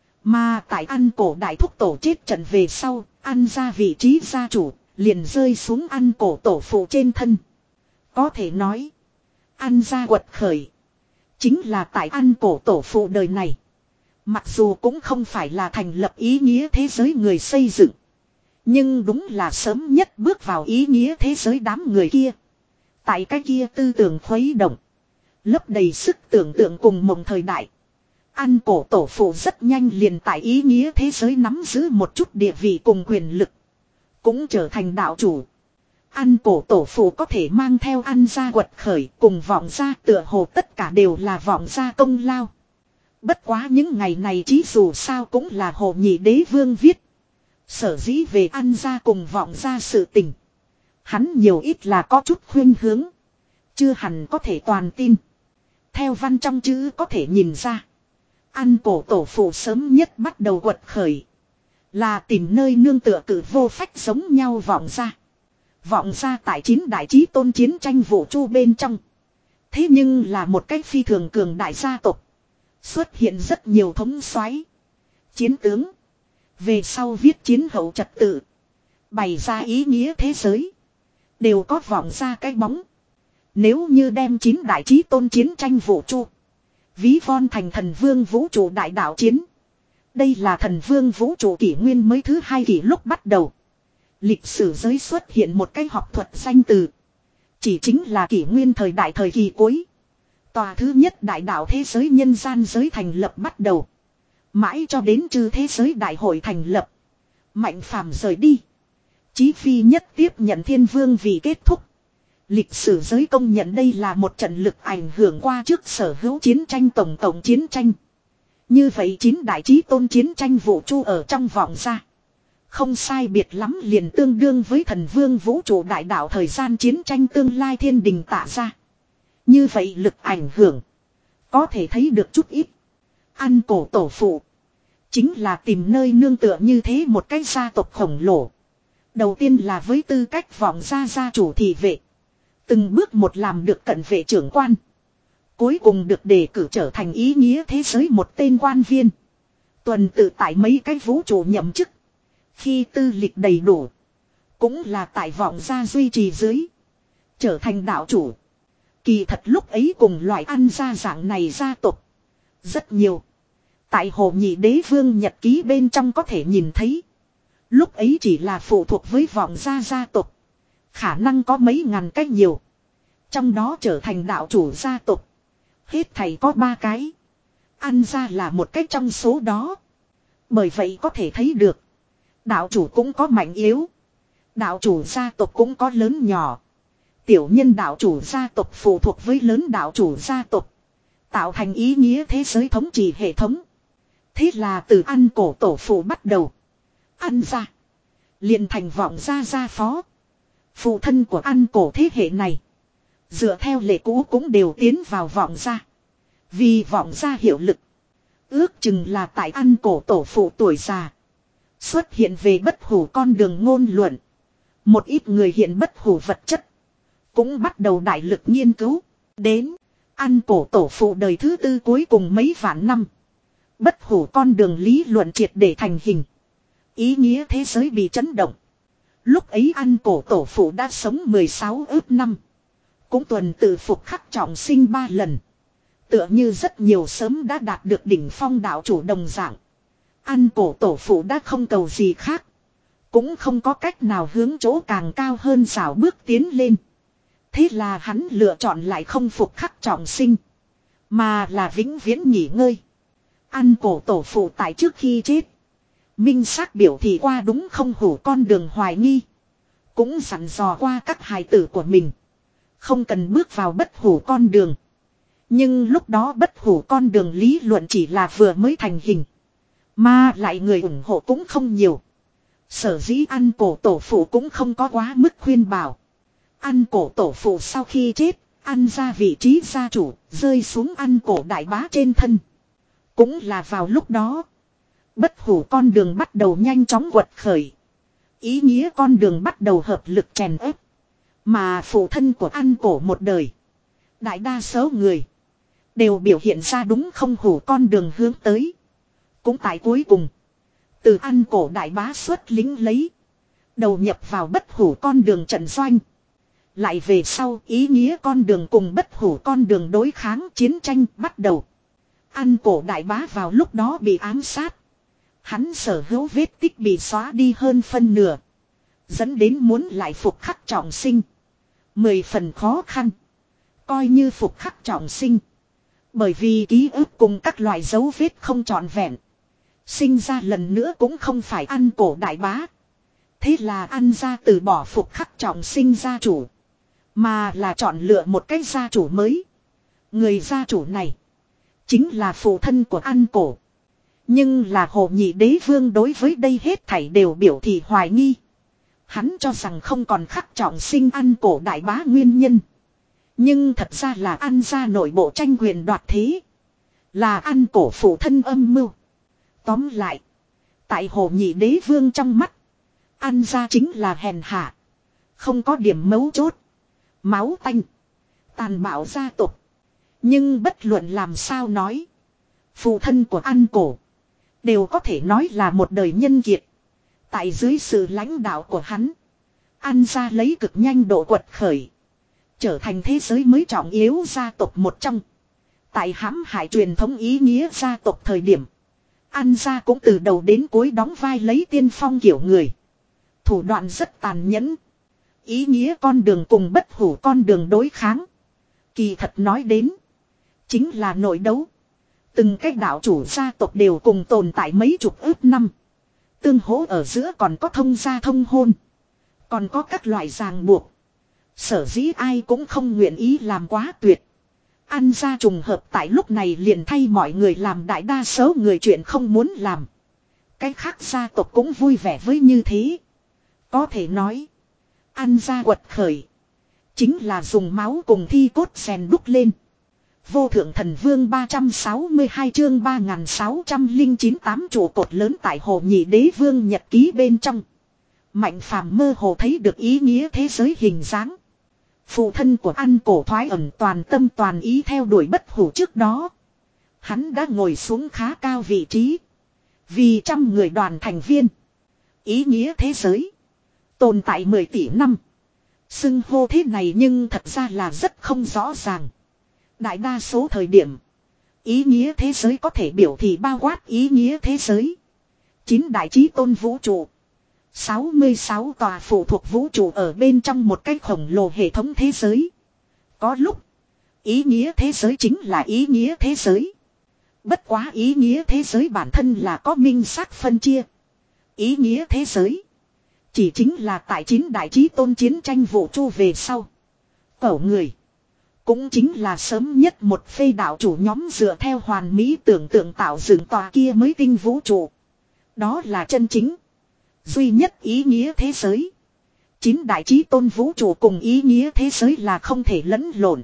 Mà tại ăn cổ đại thúc tổ chết trận về sau. Ăn ra vị trí gia chủ. Liền rơi xuống ăn cổ tổ phụ trên thân. Có thể nói. Ăn ra quật khởi. Chính là tại ăn cổ tổ phụ đời này. Mặc dù cũng không phải là thành lập ý nghĩa thế giới người xây dựng. Nhưng đúng là sớm nhất bước vào ý nghĩa thế giới đám người kia. Tại cái kia tư tưởng khuấy động. Lấp đầy sức tưởng tượng cùng mộng thời đại. Ăn cổ tổ phụ rất nhanh liền tại ý nghĩa thế giới nắm giữ một chút địa vị cùng quyền lực. Cũng trở thành đạo chủ. Ăn cổ tổ phụ có thể mang theo ăn ra quật khởi cùng vọng ra tựa hồ tất cả đều là vọng ra công lao. Bất quá những ngày này chí dù sao cũng là hồ nhị đế vương viết. Sở dĩ về ăn ra cùng vọng ra sự tình. Hắn nhiều ít là có chút khuyên hướng. Chưa hẳn có thể toàn tin. Theo văn trong chữ có thể nhìn ra. Ăn cổ tổ phụ sớm nhất bắt đầu quật khởi. Là tìm nơi nương tựa cử vô phách giống nhau vọng ra. Vọng ra tại chín đại chí tôn chiến tranh vũ trụ bên trong. Thế nhưng là một cách phi thường cường đại gia tộc. Xuất hiện rất nhiều thống soái, chiến tướng. Về sau viết chiến hậu trật tự. Bày ra ý nghĩa thế giới. Đều có vọng ra cái bóng. Nếu như đem chín đại chí tôn chiến tranh vũ trụ. Ví von thành thần vương vũ trụ đại đạo chiến. Đây là thần vương vũ trụ kỷ nguyên mới thứ hai kỷ lúc bắt đầu. Lịch sử giới xuất hiện một cái học thuật danh từ. Chỉ chính là kỷ nguyên thời đại thời kỳ cuối. Tòa thứ nhất đại đạo thế giới nhân gian giới thành lập bắt đầu. Mãi cho đến chư thế giới đại hội thành lập. Mạnh phàm rời đi. Chí phi nhất tiếp nhận thiên vương vì kết thúc. Lịch sử giới công nhận đây là một trận lực ảnh hưởng qua trước sở hữu chiến tranh tổng tổng chiến tranh. Như vậy chín đại chí tôn chiến tranh vũ trụ ở trong vọng ra. Không sai biệt lắm liền tương đương với thần vương vũ trụ đại đạo thời gian chiến tranh tương lai thiên đình tạ ra. Như vậy lực ảnh hưởng. Có thể thấy được chút ít. Ăn cổ tổ phụ. Chính là tìm nơi nương tựa như thế một cái gia tộc khổng lồ. Đầu tiên là với tư cách vọng gia gia chủ thị vệ. Từng bước một làm được cận vệ trưởng quan. Cuối cùng được đề cử trở thành ý nghĩa thế giới một tên quan viên. Tuần tự tại mấy cái vũ trụ nhậm chức. Khi tư lịch đầy đủ. Cũng là tại vọng gia duy trì dưới. Trở thành đạo chủ. Kỳ thật lúc ấy cùng loại ăn gia dạng này gia tộc. Rất nhiều. Tại hồ nhị đế vương nhật ký bên trong có thể nhìn thấy. Lúc ấy chỉ là phụ thuộc với vọng gia gia tộc. Khả năng có mấy ngàn cách nhiều. Trong đó trở thành đạo chủ gia tộc. Hết thầy có ba cái. Ăn gia là một cách trong số đó. Bởi vậy có thể thấy được. Đạo chủ cũng có mạnh yếu. Đạo chủ gia tộc cũng có lớn nhỏ. Tiểu nhân đạo chủ gia tộc phụ thuộc với lớn đạo chủ gia tộc. Tạo thành ý nghĩa thế giới thống trị hệ thống. Thế là từ ăn cổ tổ phụ bắt đầu. Ăn gia liền thành vọng gia gia phó. Phụ thân của ăn cổ thế hệ này. Dựa theo lệ cũ cũng đều tiến vào vọng gia. Vì vọng gia hiệu lực. Ước chừng là tại ăn cổ tổ phụ tuổi già. Xuất hiện về bất hủ con đường ngôn luận. Một ít người hiện bất hủ vật chất. Cũng bắt đầu đại lực nghiên cứu. Đến. Ăn cổ tổ phụ đời thứ tư cuối cùng mấy vạn năm. Bất hủ con đường lý luận triệt để thành hình. Ý nghĩa thế giới bị chấn động. Lúc ấy ăn cổ tổ phụ đã sống mười sáu ước năm. Cũng tuần tự phục khắc trọng sinh ba lần. Tựa như rất nhiều sớm đã đạt được đỉnh phong đạo chủ đồng dạng. Ăn cổ tổ phụ đã không cầu gì khác. Cũng không có cách nào hướng chỗ càng cao hơn rào bước tiến lên. Thế là hắn lựa chọn lại không phục khắc trọng sinh. Mà là vĩnh viễn nghỉ ngơi. Ăn cổ tổ phụ tại trước khi chết. Minh xác biểu thị qua đúng không hủ con đường hoài nghi. Cũng dặn dò qua các hài tử của mình. Không cần bước vào bất hủ con đường. Nhưng lúc đó bất hủ con đường lý luận chỉ là vừa mới thành hình. Mà lại người ủng hộ cũng không nhiều. Sở dĩ ăn cổ tổ phụ cũng không có quá mức khuyên bảo. Ăn cổ tổ phụ sau khi chết, ăn ra vị trí gia chủ, rơi xuống ăn cổ đại bá trên thân. Cũng là vào lúc đó. Bất hủ con đường bắt đầu nhanh chóng quật khởi. Ý nghĩa con đường bắt đầu hợp lực chèn ép. Mà phụ thân của ăn cổ một đời. Đại đa số người. Đều biểu hiện ra đúng không hủ con đường hướng tới. Cũng tại cuối cùng. Từ ăn cổ đại bá xuất lính lấy. Đầu nhập vào bất hủ con đường trận doanh. Lại về sau ý nghĩa con đường cùng bất hủ con đường đối kháng chiến tranh bắt đầu. Ăn cổ đại bá vào lúc đó bị ám sát. Hắn sở hữu vết tích bị xóa đi hơn phân nửa. Dẫn đến muốn lại phục khắc trọng sinh. Mười phần khó khăn. Coi như phục khắc trọng sinh. Bởi vì ký ức cùng các loại dấu vết không trọn vẹn. Sinh ra lần nữa cũng không phải ăn cổ đại bá. Thế là ăn ra từ bỏ phục khắc trọng sinh gia chủ. Mà là chọn lựa một cái gia chủ mới. Người gia chủ này. Chính là phụ thân của ăn cổ. Nhưng là Hồ Nhị Đế Vương đối với đây hết thảy đều biểu thị hoài nghi. Hắn cho rằng không còn khắc trọng sinh ăn cổ đại bá nguyên nhân. Nhưng thật ra là ăn ra nội bộ tranh quyền đoạt thế. Là ăn cổ phụ thân âm mưu. Tóm lại. Tại Hồ Nhị Đế Vương trong mắt. Ăn ra chính là hèn hạ. Không có điểm mấu chốt. Máu tanh. Tàn bạo gia tộc. Nhưng bất luận làm sao nói. Phụ thân của ăn cổ. Đều có thể nói là một đời nhân kiệt. Tại dưới sự lãnh đạo của hắn. Ăn ra lấy cực nhanh độ quật khởi. Trở thành thế giới mới trọng yếu gia tộc một trong. Tại hãm hại truyền thống ý nghĩa gia tộc thời điểm. Ăn ra cũng từ đầu đến cuối đóng vai lấy tiên phong kiểu người. Thủ đoạn rất tàn nhẫn. Ý nghĩa con đường cùng bất hủ con đường đối kháng. Kỳ thật nói đến. Chính là nội đấu. Từng cái đạo chủ gia tộc đều cùng tồn tại mấy chục ước năm. Tương hỗ ở giữa còn có thông gia thông hôn. Còn có các loại ràng buộc. Sở dĩ ai cũng không nguyện ý làm quá tuyệt. Ăn ra trùng hợp tại lúc này liền thay mọi người làm đại đa số người chuyện không muốn làm. Cái khác gia tộc cũng vui vẻ với như thế. Có thể nói. Ăn ra quật khởi. Chính là dùng máu cùng thi cốt rèn đúc lên. Vô thượng thần vương ba trăm sáu mươi hai chương ba nghìn sáu trăm lẻ chín tám trụ cột lớn tại Hồ Nhị Đế Vương nhật ký bên trong. Mạnh phàm mơ hồ thấy được ý nghĩa thế giới hình dáng. Phụ thân của ăn cổ thoái ẩn toàn tâm toàn ý theo đuổi bất hủ trước đó. Hắn đã ngồi xuống khá cao vị trí. Vì trăm người đoàn thành viên. Ý nghĩa thế giới. Tồn tại mười tỷ năm. Xưng hô thế này nhưng thật ra là rất không rõ ràng. Đại đa số thời điểm. Ý nghĩa thế giới có thể biểu thị bao quát ý nghĩa thế giới. Chín đại chí tôn vũ trụ. sáu mươi sáu tòa phụ thuộc vũ trụ ở bên trong một cái khổng lồ hệ thống thế giới. Có lúc. Ý nghĩa thế giới chính là ý nghĩa thế giới. Bất quá ý nghĩa thế giới bản thân là có minh xác phân chia. Ý nghĩa thế giới. Chỉ chính là tại chín đại chí tôn chiến tranh vũ trụ về sau. Cẩu người. Cũng chính là sớm nhất một phê đạo chủ nhóm dựa theo hoàn mỹ tưởng tượng tạo dựng tòa kia mới tinh vũ trụ. Đó là chân chính. Duy nhất ý nghĩa thế giới. Chín đại chí tôn vũ trụ cùng ý nghĩa thế giới là không thể lẫn lộn.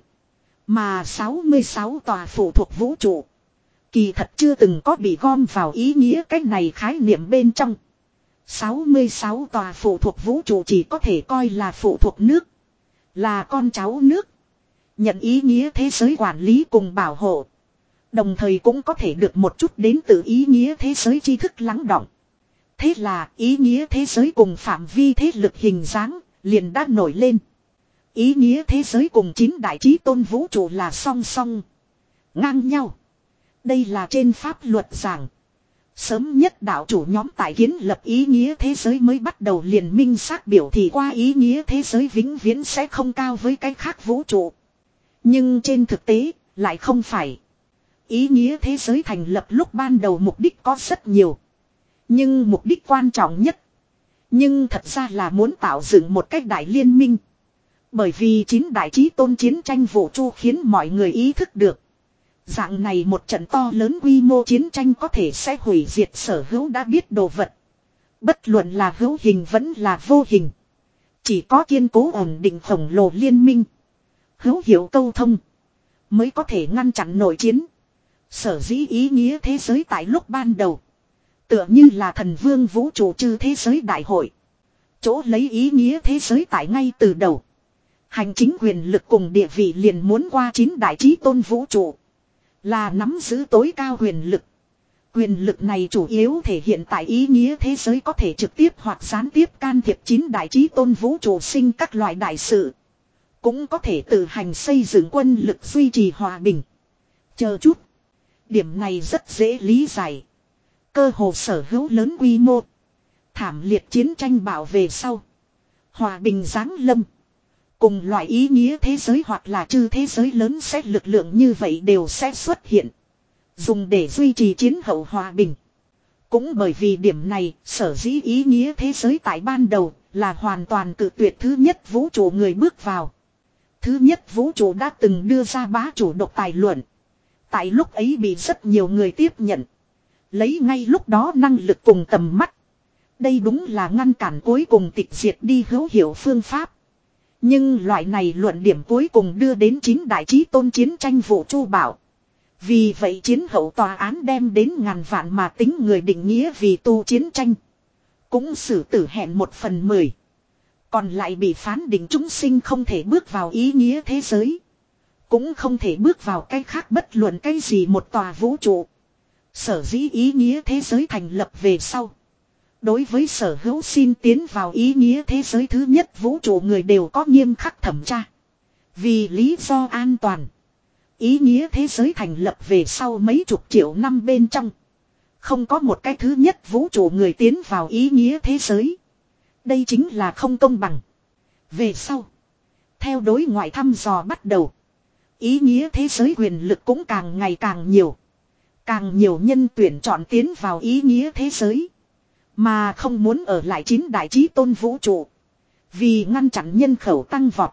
Mà sáu mươi sáu tòa phụ thuộc vũ trụ. Kỳ thật chưa từng có bị gom vào ý nghĩa cách này khái niệm bên trong. sáu mươi sáu tòa phụ thuộc vũ trụ chỉ có thể coi là phụ thuộc nước. Là con cháu nước. Nhận ý nghĩa thế giới quản lý cùng bảo hộ. Đồng thời cũng có thể được một chút đến từ ý nghĩa thế giới tri thức lắng đọng. Thế là ý nghĩa thế giới cùng phạm vi thế lực hình dáng liền đã nổi lên. Ý nghĩa thế giới cùng chín đại chí tôn vũ trụ là song song. Ngang nhau. Đây là trên pháp luật giảng. Sớm nhất đạo chủ nhóm tại kiến lập ý nghĩa thế giới mới bắt đầu liền minh xác biểu thị qua ý nghĩa thế giới vĩnh viễn sẽ không cao với cái khác vũ trụ. Nhưng trên thực tế lại không phải. Ý nghĩa thế giới thành lập lúc ban đầu mục đích có rất nhiều. Nhưng mục đích quan trọng nhất. Nhưng thật ra là muốn tạo dựng một cách đại liên minh. Bởi vì chín đại chí tôn chiến tranh vũ trụ khiến mọi người ý thức được. Dạng này một trận to lớn quy mô chiến tranh có thể sẽ hủy diệt sở hữu đã biết đồ vật. Bất luận là hữu hình vẫn là vô hình. Chỉ có kiên cố ổn định khổng lồ liên minh. Hữu hiệu câu thông. Mới có thể ngăn chặn nội chiến. Sở dĩ ý nghĩa thế giới tại lúc ban đầu. Tựa như là thần vương vũ trụ chư thế giới đại hội. Chỗ lấy ý nghĩa thế giới tại ngay từ đầu. Hành chính quyền lực cùng địa vị liền muốn qua chín đại chí tôn vũ trụ. Là nắm giữ tối cao quyền lực. Quyền lực này chủ yếu thể hiện tại ý nghĩa thế giới có thể trực tiếp hoặc gián tiếp can thiệp chín đại chí tôn vũ trụ sinh các loại đại sự. Cũng có thể tự hành xây dựng quân lực duy trì hòa bình. Chờ chút. Điểm này rất dễ lý giải. Cơ hồ sở hữu lớn quy mô. Thảm liệt chiến tranh bảo vệ sau. Hòa bình giáng lâm. Cùng loại ý nghĩa thế giới hoặc là chư thế giới lớn xét lực lượng như vậy đều sẽ xuất hiện. Dùng để duy trì chiến hậu hòa bình. Cũng bởi vì điểm này, sở dĩ ý nghĩa thế giới tại ban đầu là hoàn toàn cự tuyệt thứ nhất vũ trụ người bước vào. Thứ nhất vũ trụ đã từng đưa ra bá chủ độc tài luận. Tại lúc ấy bị rất nhiều người tiếp nhận. Lấy ngay lúc đó năng lực cùng tầm mắt. Đây đúng là ngăn cản cuối cùng tịch diệt đi hữu hiệu phương pháp. Nhưng loại này luận điểm cuối cùng đưa đến chín đại chí tôn chiến tranh vũ trụ bảo. Vì vậy chiến hậu tòa án đem đến ngàn vạn mà tính người định nghĩa vì tu chiến tranh. Cũng xử tử hẹn một phần mười. Còn lại bị phán định chúng sinh không thể bước vào ý nghĩa thế giới. Cũng không thể bước vào cái khác bất luận cái gì một tòa vũ trụ. Sở dĩ ý nghĩa thế giới thành lập về sau. Đối với sở hữu xin tiến vào ý nghĩa thế giới thứ nhất vũ trụ người đều có nghiêm khắc thẩm tra. Vì lý do an toàn. Ý nghĩa thế giới thành lập về sau mấy chục triệu năm bên trong. Không có một cái thứ nhất vũ trụ người tiến vào ý nghĩa thế giới. Đây chính là không công bằng. Về sau. Theo đối ngoại thăm dò bắt đầu. Ý nghĩa thế giới quyền lực cũng càng ngày càng nhiều. Càng nhiều nhân tuyển chọn tiến vào ý nghĩa thế giới. Mà không muốn ở lại chín đại chí tôn vũ trụ. Vì ngăn chặn nhân khẩu tăng vọt.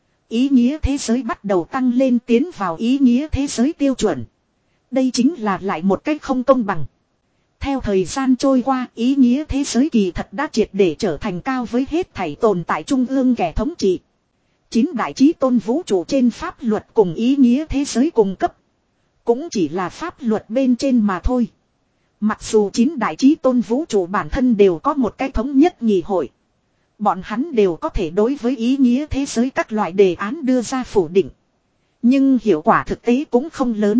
Ý nghĩa thế giới bắt đầu tăng lên tiến vào ý nghĩa thế giới tiêu chuẩn. Đây chính là lại một cách không công bằng. Theo thời gian trôi qua, ý nghĩa thế giới kỳ thật đã triệt để trở thành cao với hết thảy tồn tại trung ương kẻ thống trị. Chín đại chí tôn vũ trụ trên pháp luật cùng ý nghĩa thế giới cùng cấp. Cũng chỉ là pháp luật bên trên mà thôi. Mặc dù chín đại chí tôn vũ trụ bản thân đều có một cái thống nhất nghị hội. Bọn hắn đều có thể đối với ý nghĩa thế giới các loại đề án đưa ra phủ định. Nhưng hiệu quả thực tế cũng không lớn.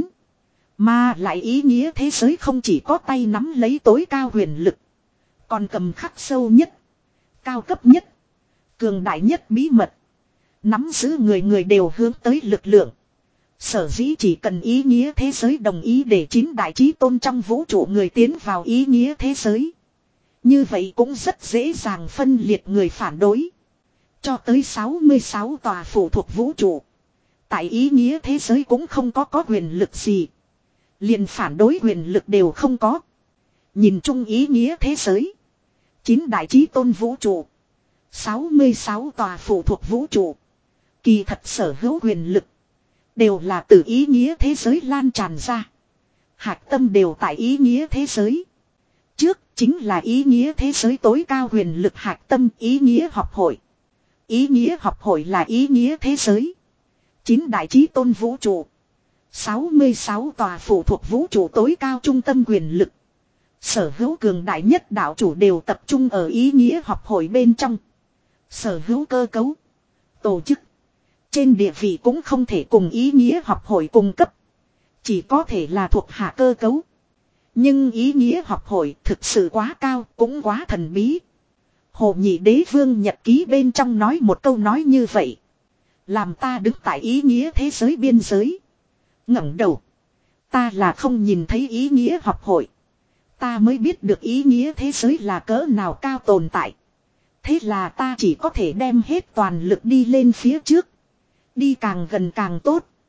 Mà lại ý nghĩa thế giới không chỉ có tay nắm lấy tối cao quyền lực. Còn cầm khắc sâu nhất. Cao cấp nhất. Cường đại nhất bí mật. Nắm giữ người người đều hướng tới lực lượng. Sở dĩ chỉ cần ý nghĩa thế giới đồng ý để chín đại chí tôn trong vũ trụ người tiến vào ý nghĩa thế giới. Như vậy cũng rất dễ dàng phân liệt người phản đối. Cho tới sáu mươi sáu tòa phụ thuộc vũ trụ. Tại ý nghĩa thế giới cũng không có có quyền lực gì. Liền phản đối quyền lực đều không có. Nhìn chung ý nghĩa thế giới. Chín đại chí tôn vũ trụ. sáu mươi sáu tòa phụ thuộc vũ trụ. Kỳ thật sở hữu quyền lực. Đều là từ ý nghĩa thế giới lan tràn ra. Hạch tâm đều tại ý nghĩa thế giới. Trước chính là ý nghĩa thế giới tối cao quyền lực hạch tâm ý nghĩa học hội. Ý nghĩa học hội là ý nghĩa thế giới. Chín đại chí tôn vũ trụ. sáu mươi sáu tòa phụ thuộc vũ trụ tối cao trung tâm quyền lực. Sở hữu cường đại nhất đạo chủ đều tập trung ở ý nghĩa học hội bên trong. Sở hữu cơ cấu. Tổ chức. Trên địa vị cũng không thể cùng ý nghĩa học hội cung cấp. Chỉ có thể là thuộc hạ cơ cấu. Nhưng ý nghĩa học hội thực sự quá cao cũng quá thần bí. Hồ Nhị Đế Vương nhật ký bên trong nói một câu nói như vậy. Làm ta đứng tại ý nghĩa thế giới biên giới. Ngẩng đầu. Ta là không nhìn thấy ý nghĩa học hội. Ta mới biết được ý nghĩa thế giới là cỡ nào cao tồn tại. Thế là ta chỉ có thể đem hết toàn lực đi lên phía trước. Đi càng gần càng tốt.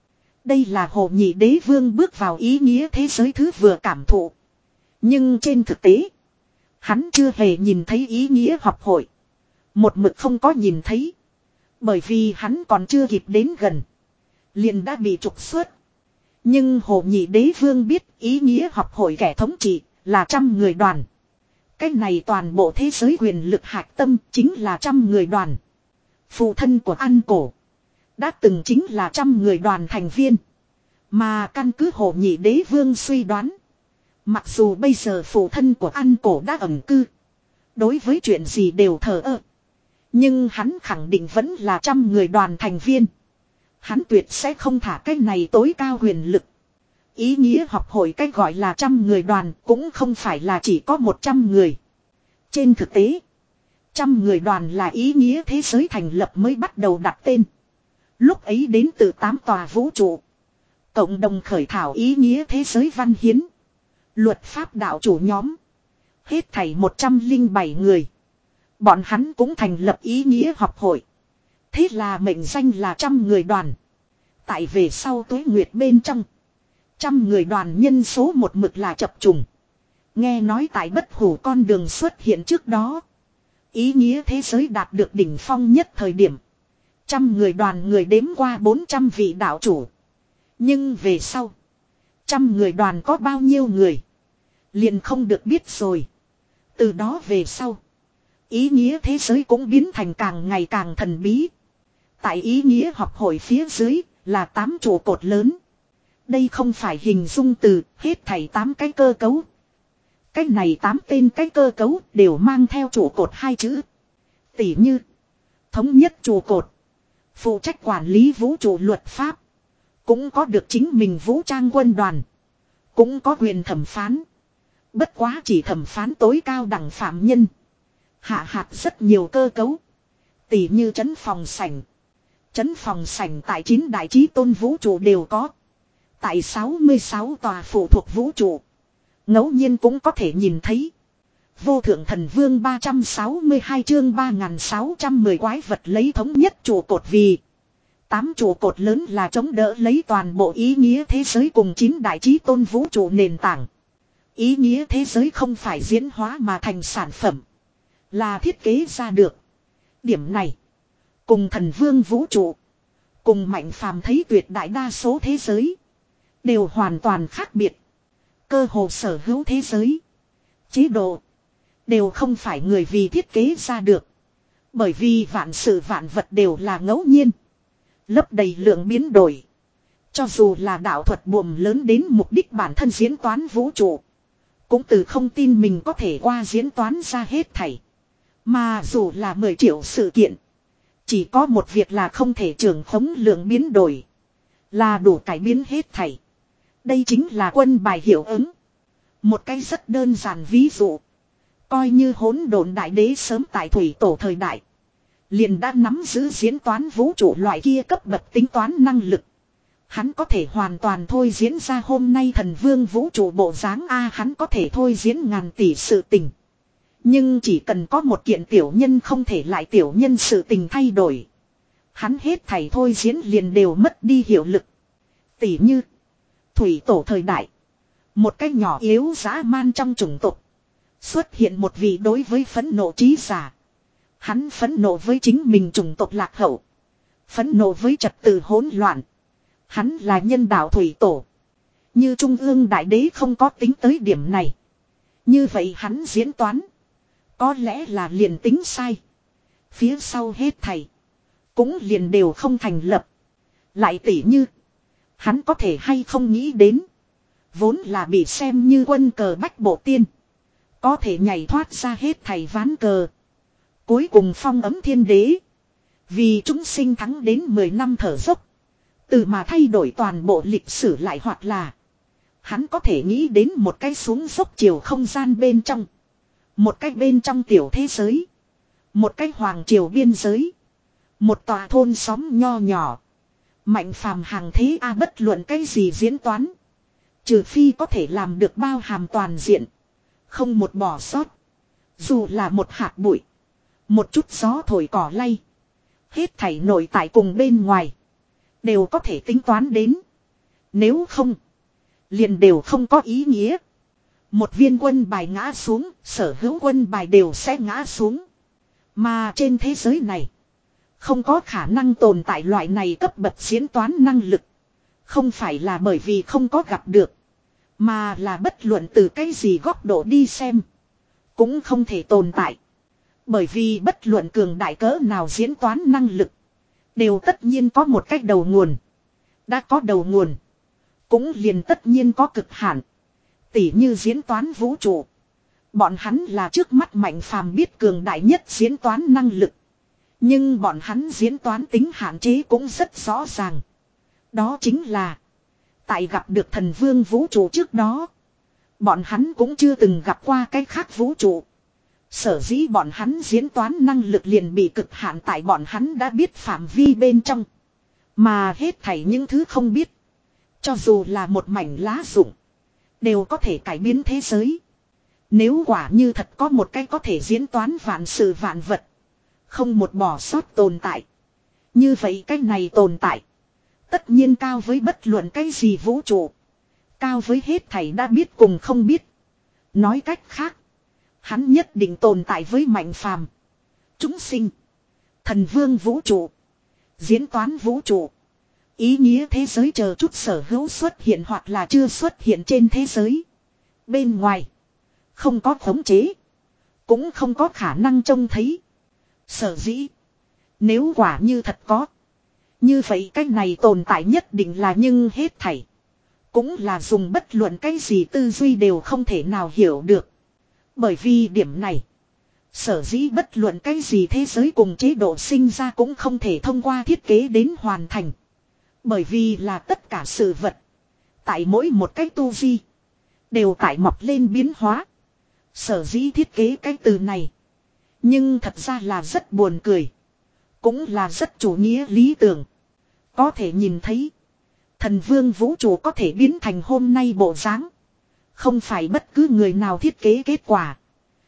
Đây là Hồ Nhị Đế Vương bước vào ý nghĩa thế giới thứ vừa cảm thụ. Nhưng trên thực tế, hắn chưa hề nhìn thấy ý nghĩa họp hội. Một mực không có nhìn thấy. Bởi vì hắn còn chưa kịp đến gần, liền đã bị trục xuất. Nhưng Hồ Nhị Đế Vương biết ý nghĩa họp hội kẻ thống trị là trăm người đoàn. Cái này toàn bộ thế giới quyền lực hạch tâm chính là trăm người đoàn. Phụ thân của An Cổ đã từng chính là trăm người đoàn thành viên. Mà căn cứ Hồ Nhị Đế Vương suy đoán, mặc dù bây giờ phụ thân của An Cổ đã ẩn cư, đối với chuyện gì đều thờ ơ, nhưng hắn khẳng định vẫn là trăm người đoàn thành viên. Hắn tuyệt sẽ không thả cái này tối cao quyền lực. Ý nghĩa họp hội cái gọi là trăm người đoàn cũng không phải là chỉ có một trăm người. Trên thực tế, trăm người đoàn là ý nghĩa thế giới thành lập mới bắt đầu đặt tên. Lúc ấy đến từ tám tòa vũ trụ, cộng đồng khởi thảo ý nghĩa thế giới văn hiến, luật pháp đạo chủ nhóm, hết thảy một trăm lẻ bảy người. Bọn hắn cũng thành lập ý nghĩa họp hội. Thế là mệnh danh là trăm người đoàn. Tại về sau tuế nguyệt bên trong, trăm người đoàn nhân số một mực là chập trùng. Nghe nói tại bất hủ con đường xuất hiện trước đó, ý nghĩa thế giới đạt được đỉnh phong nhất thời điểm, trăm người đoàn người đếm qua bốn trăm vị đạo chủ. Nhưng về sau, trăm người đoàn có bao nhiêu người liền không được biết rồi. Từ đó về sau, ý nghĩa thế giới cũng biến thành càng ngày càng thần bí. Tại ý nghĩa họp hội phía dưới là tám trụ cột lớn. Đây không phải hình dung từ, hết thảy tám cái cơ cấu. Cái này tám tên cái cơ cấu đều mang theo trụ cột hai chữ. Tỉ như thống nhất trụ cột, phụ trách quản lý vũ trụ luật pháp, cũng có được chính mình vũ trang quân đoàn, cũng có quyền thẩm phán. Bất quá chỉ thẩm phán tối cao đẳng phạm nhân. Hạ hạt rất nhiều cơ cấu. Tỉ như trấn phòng sảnh. Trấn phòng sảnh tại chín đại chí tôn vũ trụ đều có. Tại sáu mươi sáu tòa phụ thuộc vũ trụ, ngẫu nhiên cũng có thể nhìn thấy. Vô thượng thần vương ba trăm sáu mươi hai chương ba nghìn sáu trăm mười quái vật lấy thống nhất trụ cột vì. Tám trụ cột lớn là chống đỡ lấy toàn bộ ý nghĩa thế giới cùng chín đại chí tôn vũ trụ nền tảng. Ý nghĩa thế giới không phải diễn hóa mà thành sản phẩm, là thiết kế ra được. Điểm này, cùng thần vương vũ trụ, cùng mạnh phàm thấy tuyệt đại đa số thế giới, đều hoàn toàn khác biệt. Cơ hồ sở hữu thế giới, chế độ, đều không phải người vì thiết kế ra được. Bởi vì vạn sự vạn vật đều là ngẫu nhiên, lấp đầy lượng biến đổi. Cho dù là đạo thuật buồm lớn đến mục đích bản thân diễn toán vũ trụ, cũng từ không tin mình có thể qua diễn toán ra hết thảy. Mà dù là mười triệu sự kiện, chỉ có một việc là không thể trưởng khống lượng biến đổi, là đủ cải biến hết thảy. Đây chính là quân bài hiệu ứng. Một cái rất đơn giản ví dụ, coi như hỗn độn đại đế sớm tại thủy tổ thời đại liền đã nắm giữ diễn toán vũ trụ loại kia cấp bậc tính toán năng lực. Hắn có thể hoàn toàn thôi diễn ra hôm nay thần vương vũ trụ bộ dáng A, hắn có thể thôi diễn ngàn tỷ sự tình. Nhưng chỉ cần có một kiện tiểu nhân không thể lại tiểu nhân sự tình thay đổi, hắn hết thảy thôi diễn liền đều mất đi hiệu lực. Tỷ như thủy tổ thời đại, một cái nhỏ yếu dã man trong chủng tộc xuất hiện một vị đối với phẫn nộ trí giả. Hắn phẫn nộ với chính mình chủng tộc lạc hậu, phẫn nộ với trật tự hỗn loạn. Hắn là nhân đạo thủy tổ. Như trung ương đại đế không có tính tới điểm này, như vậy hắn diễn toán có lẽ là liền tính sai, phía sau hết thảy cũng liền đều không thành lập. Lại tỉ như, hắn có thể hay không nghĩ đến, vốn là bị xem như quân cờ bách bộ tiên, có thể nhảy thoát ra hết thảy ván cờ, cuối cùng phong ấm thiên đế, vì chúng sinh thắng đến mười năm thở dốc, từ mà thay đổi toàn bộ lịch sử. Lại hoặc là hắn có thể nghĩ đến một cái xuống dốc chiều không gian bên trong, một cái bên trong tiểu thế giới, một cái hoàng triều biên giới, một tòa thôn xóm nho nhỏ, mạnh phàm hàng thế A. Bất luận cái gì diễn toán, trừ phi có thể làm được bao hàm toàn diện, không một bỏ sót. Dù là một hạt bụi, một chút gió thổi cỏ lay, hết thảy nội tại cùng bên ngoài đều có thể tính toán đến. Nếu không, liền đều không có ý nghĩa. Một viên quân bài ngã xuống, sở hữu quân bài đều sẽ ngã xuống. Mà trên thế giới này, không có khả năng tồn tại loại này cấp bậc diễn toán năng lực. Không phải là bởi vì không có gặp được, mà là bất luận từ cái gì góc độ đi xem, cũng không thể tồn tại. Bởi vì bất luận cường đại cỡ nào diễn toán năng lực, đều tất nhiên có một cách đầu nguồn. Đã có đầu nguồn, cũng liền tất nhiên có cực hạn. Tỉ như diễn toán vũ trụ, bọn hắn là trước mắt mạnh phàm biết cường đại nhất diễn toán năng lực. Nhưng bọn hắn diễn toán tính hạn chế cũng rất rõ ràng. Đó chính là, tại gặp được thần vương vũ trụ trước đó, bọn hắn cũng chưa từng gặp qua cái khác vũ trụ. Sở dĩ bọn hắn diễn toán năng lực liền bị cực hạn tại bọn hắn đã biết phạm vi bên trong. Mà hết thảy những thứ không biết, cho dù là một mảnh lá rụng, đều có thể cải biến thế giới. Nếu quả như thật có một cái có thể diễn toán vạn sự vạn vật, không một bỏ sót tồn tại, như vậy cái này tồn tại tất nhiên cao với bất luận cái gì vũ trụ, cao với hết thảy đã biết cùng không biết. Nói cách khác, hắn nhất định tồn tại với mạnh phàm, chúng sinh, thần vương vũ trụ, diễn toán vũ trụ, ý nghĩa thế giới chờ chút sở hữu xuất hiện hoặc là chưa xuất hiện trên thế giới. Bên ngoài, không có khống chế, cũng không có khả năng trông thấy. Sở dĩ, nếu quả như thật có, như vậy cái này tồn tại nhất định là nhưng hết thảy, cũng là dùng bất luận cái gì tư duy đều không thể nào hiểu được. Bởi vì điểm này, sở dĩ bất luận cái gì thế giới cùng chế độ sinh ra cũng không thể thông qua thiết kế đến hoàn thành. Bởi vì là tất cả sự vật, tại mỗi một cái tu vi, đều tại mọc lên biến hóa. Sở dĩ thiết kế cái từ này, nhưng thật ra là rất buồn cười, cũng là rất chủ nghĩa lý tưởng. Có thể nhìn thấy, thần vương vũ trụ có thể biến thành hôm nay bộ dáng, không phải bất cứ người nào thiết kế kết quả,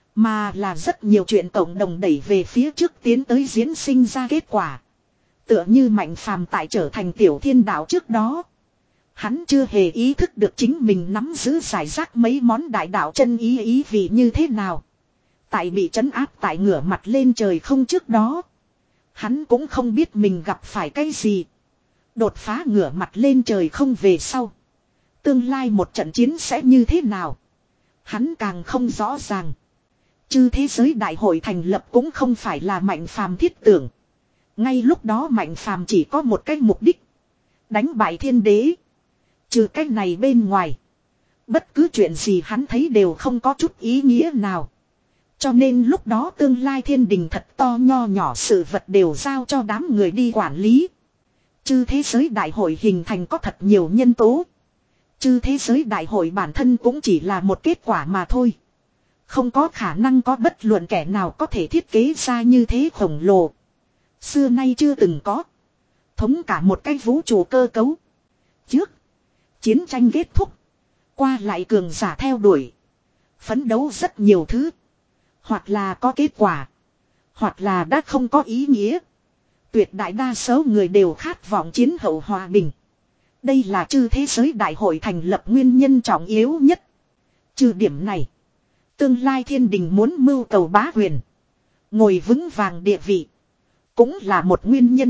mà là rất nhiều chuyện cộng đồng đẩy về phía trước tiến tới diễn sinh ra kết quả. Tựa như mạnh phàm tại trở thành tiểu thiên đạo trước đó, hắn chưa hề ý thức được chính mình nắm giữ giải rác mấy món đại đạo chân ý ý vị như thế nào. Tại bị trấn áp tại ngửa mặt lên trời không trước đó, hắn cũng không biết mình gặp phải cái gì. Đột phá ngửa mặt lên trời không về sau, tương lai một trận chiến sẽ như thế nào, hắn càng không rõ ràng. Chư thế giới đại hội thành lập cũng không phải là mạnh phàm thiết tưởng. Ngay lúc đó mạnh phàm chỉ có một cái mục đích, đánh bại thiên đế. Trừ cái này bên ngoài, bất cứ chuyện gì hắn thấy đều không có chút ý nghĩa nào. Cho nên lúc đó tương lai thiên đình thật to nho nhỏ sự vật đều giao cho đám người đi quản lý. Chư thế giới đại hội hình thành có thật nhiều nhân tố. Chư thế giới đại hội bản thân cũng chỉ là một kết quả mà thôi. Không có khả năng có bất luận kẻ nào có thể thiết kế ra như thế khổng lồ. Xưa nay chưa từng có. Thống cả một cái vũ trụ cơ cấu. Trước, chiến tranh kết thúc. Qua lại cường giả theo đuổi. Phấn đấu rất nhiều thứ. Hoặc là có kết quả, hoặc là đã không có ý nghĩa. Tuyệt đại đa số người đều khát vọng chiến hậu hòa bình. Đây là chư thế giới đại hội thành lập nguyên nhân trọng yếu nhất. Trừ điểm này, tương lai thiên đình muốn mưu cầu bá quyền, ngồi vững vàng địa vị, cũng là một nguyên nhân.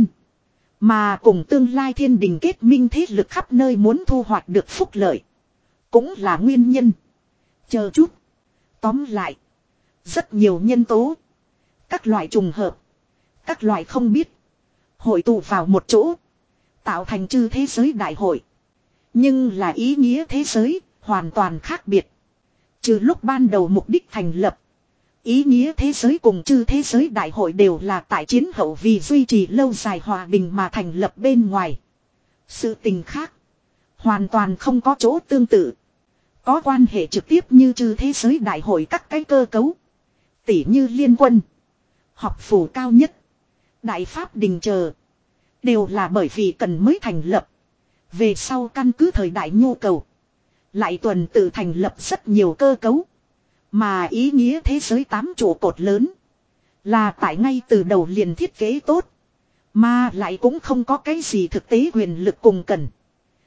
Mà cùng tương lai thiên đình kết minh thế lực khắp nơi muốn thu hoạch được phúc lợi, cũng là nguyên nhân. Chờ chút. Tóm lại, rất nhiều nhân tố, các loại trùng hợp, các loại không biết, hội tụ vào một chỗ, tạo thành chư thế giới đại hội. Nhưng là ý nghĩa thế giới, hoàn toàn khác biệt. Trừ lúc ban đầu mục đích thành lập, ý nghĩa thế giới cùng chư thế giới đại hội đều là tại chiến hậu vì duy trì lâu dài hòa bình mà thành lập bên ngoài. Sự tình khác, hoàn toàn không có chỗ tương tự. Có quan hệ trực tiếp như chư thế giới đại hội các cái cơ cấu. Tỉ như liên quân, học phủ cao nhất, đại pháp đình chờ, đều là bởi vì cần mới thành lập. Về sau căn cứ thời đại nhu cầu, lại tuần tự thành lập rất nhiều cơ cấu. Mà ý nghĩa thế giới tám trụ cột lớn, là tại ngay từ đầu liền thiết kế tốt, mà lại cũng không có cái gì thực tế quyền lực cùng cần.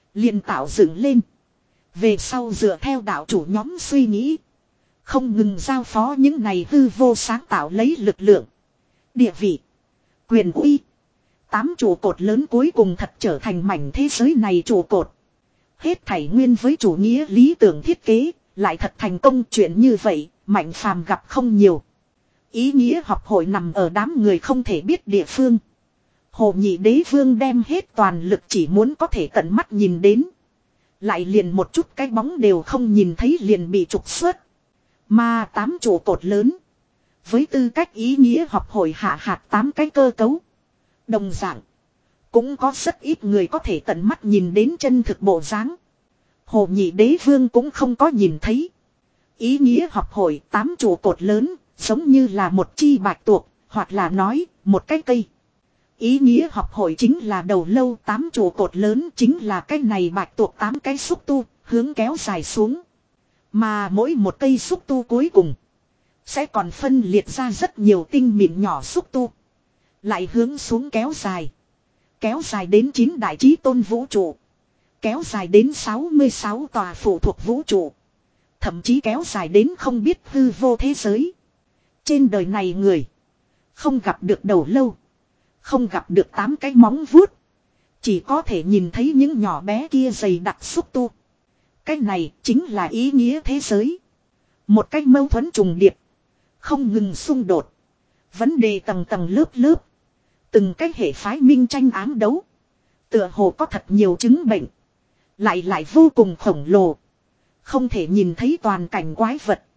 liền tạo dựng lên. Về sau dựa theo đạo chủ nhóm suy nghĩ. Không ngừng giao phó những này hư vô sáng tạo lấy lực lượng. Địa vị. Quyền uy. Tám trụ cột lớn cuối cùng thật trở thành mảnh thế giới này trụ cột. Hết thảy nguyên với chủ nghĩa lý tưởng thiết kế. Lại thật thành công chuyện như vậy. Mạnh phàm gặp không nhiều. Ý nghĩa học hội nằm ở đám người không thể biết địa phương. Hồ Nhị Đế Vương đem hết toàn lực chỉ muốn có thể tận mắt nhìn đến. Lại liền một chút cái bóng đều không nhìn thấy liền bị trục xuất. Mà tám trụ cột lớn. Với tư cách ý nghĩa học hội hạ hạt tám cái cơ cấu. Đồng dạng. Cũng có rất ít người có thể tận mắt nhìn đến chân thực bộ dáng. Hồ Nhị Đế Vương cũng không có nhìn thấy. Ý nghĩa học hội tám trụ cột lớn. Giống như là một chi bạch tuộc. Hoặc là nói một cái cây. Ý nghĩa học hội chính là đầu lâu tám trụ cột lớn chính là cái này bạch tuộc tám cái xúc tu, hướng kéo dài xuống. Mà mỗi một cây xúc tu cuối cùng, sẽ còn phân liệt ra rất nhiều tinh mịn nhỏ xúc tu. Lại hướng xuống kéo dài. Kéo dài đến chín đại chí tôn vũ trụ. Kéo dài đến sáu mươi sáu tòa phụ thuộc vũ trụ. Thậm chí kéo dài đến không biết hư vô thế giới. Trên đời này người, không gặp được đầu lâu. Không gặp được tám cái móng vuốt. Chỉ có thể nhìn thấy những nhỏ bé kia dày đặc xúc tu. Cái này chính là ý nghĩa thế giới. Một cách mâu thuẫn trùng điệp. Không ngừng xung đột. Vấn đề tầng tầng lớp lớp. Từng cái hệ phái minh tranh ám đấu. Tựa hồ có thật nhiều chứng bệnh. Lại lại vô cùng khổng lồ. Không thể nhìn thấy toàn cảnh quái vật.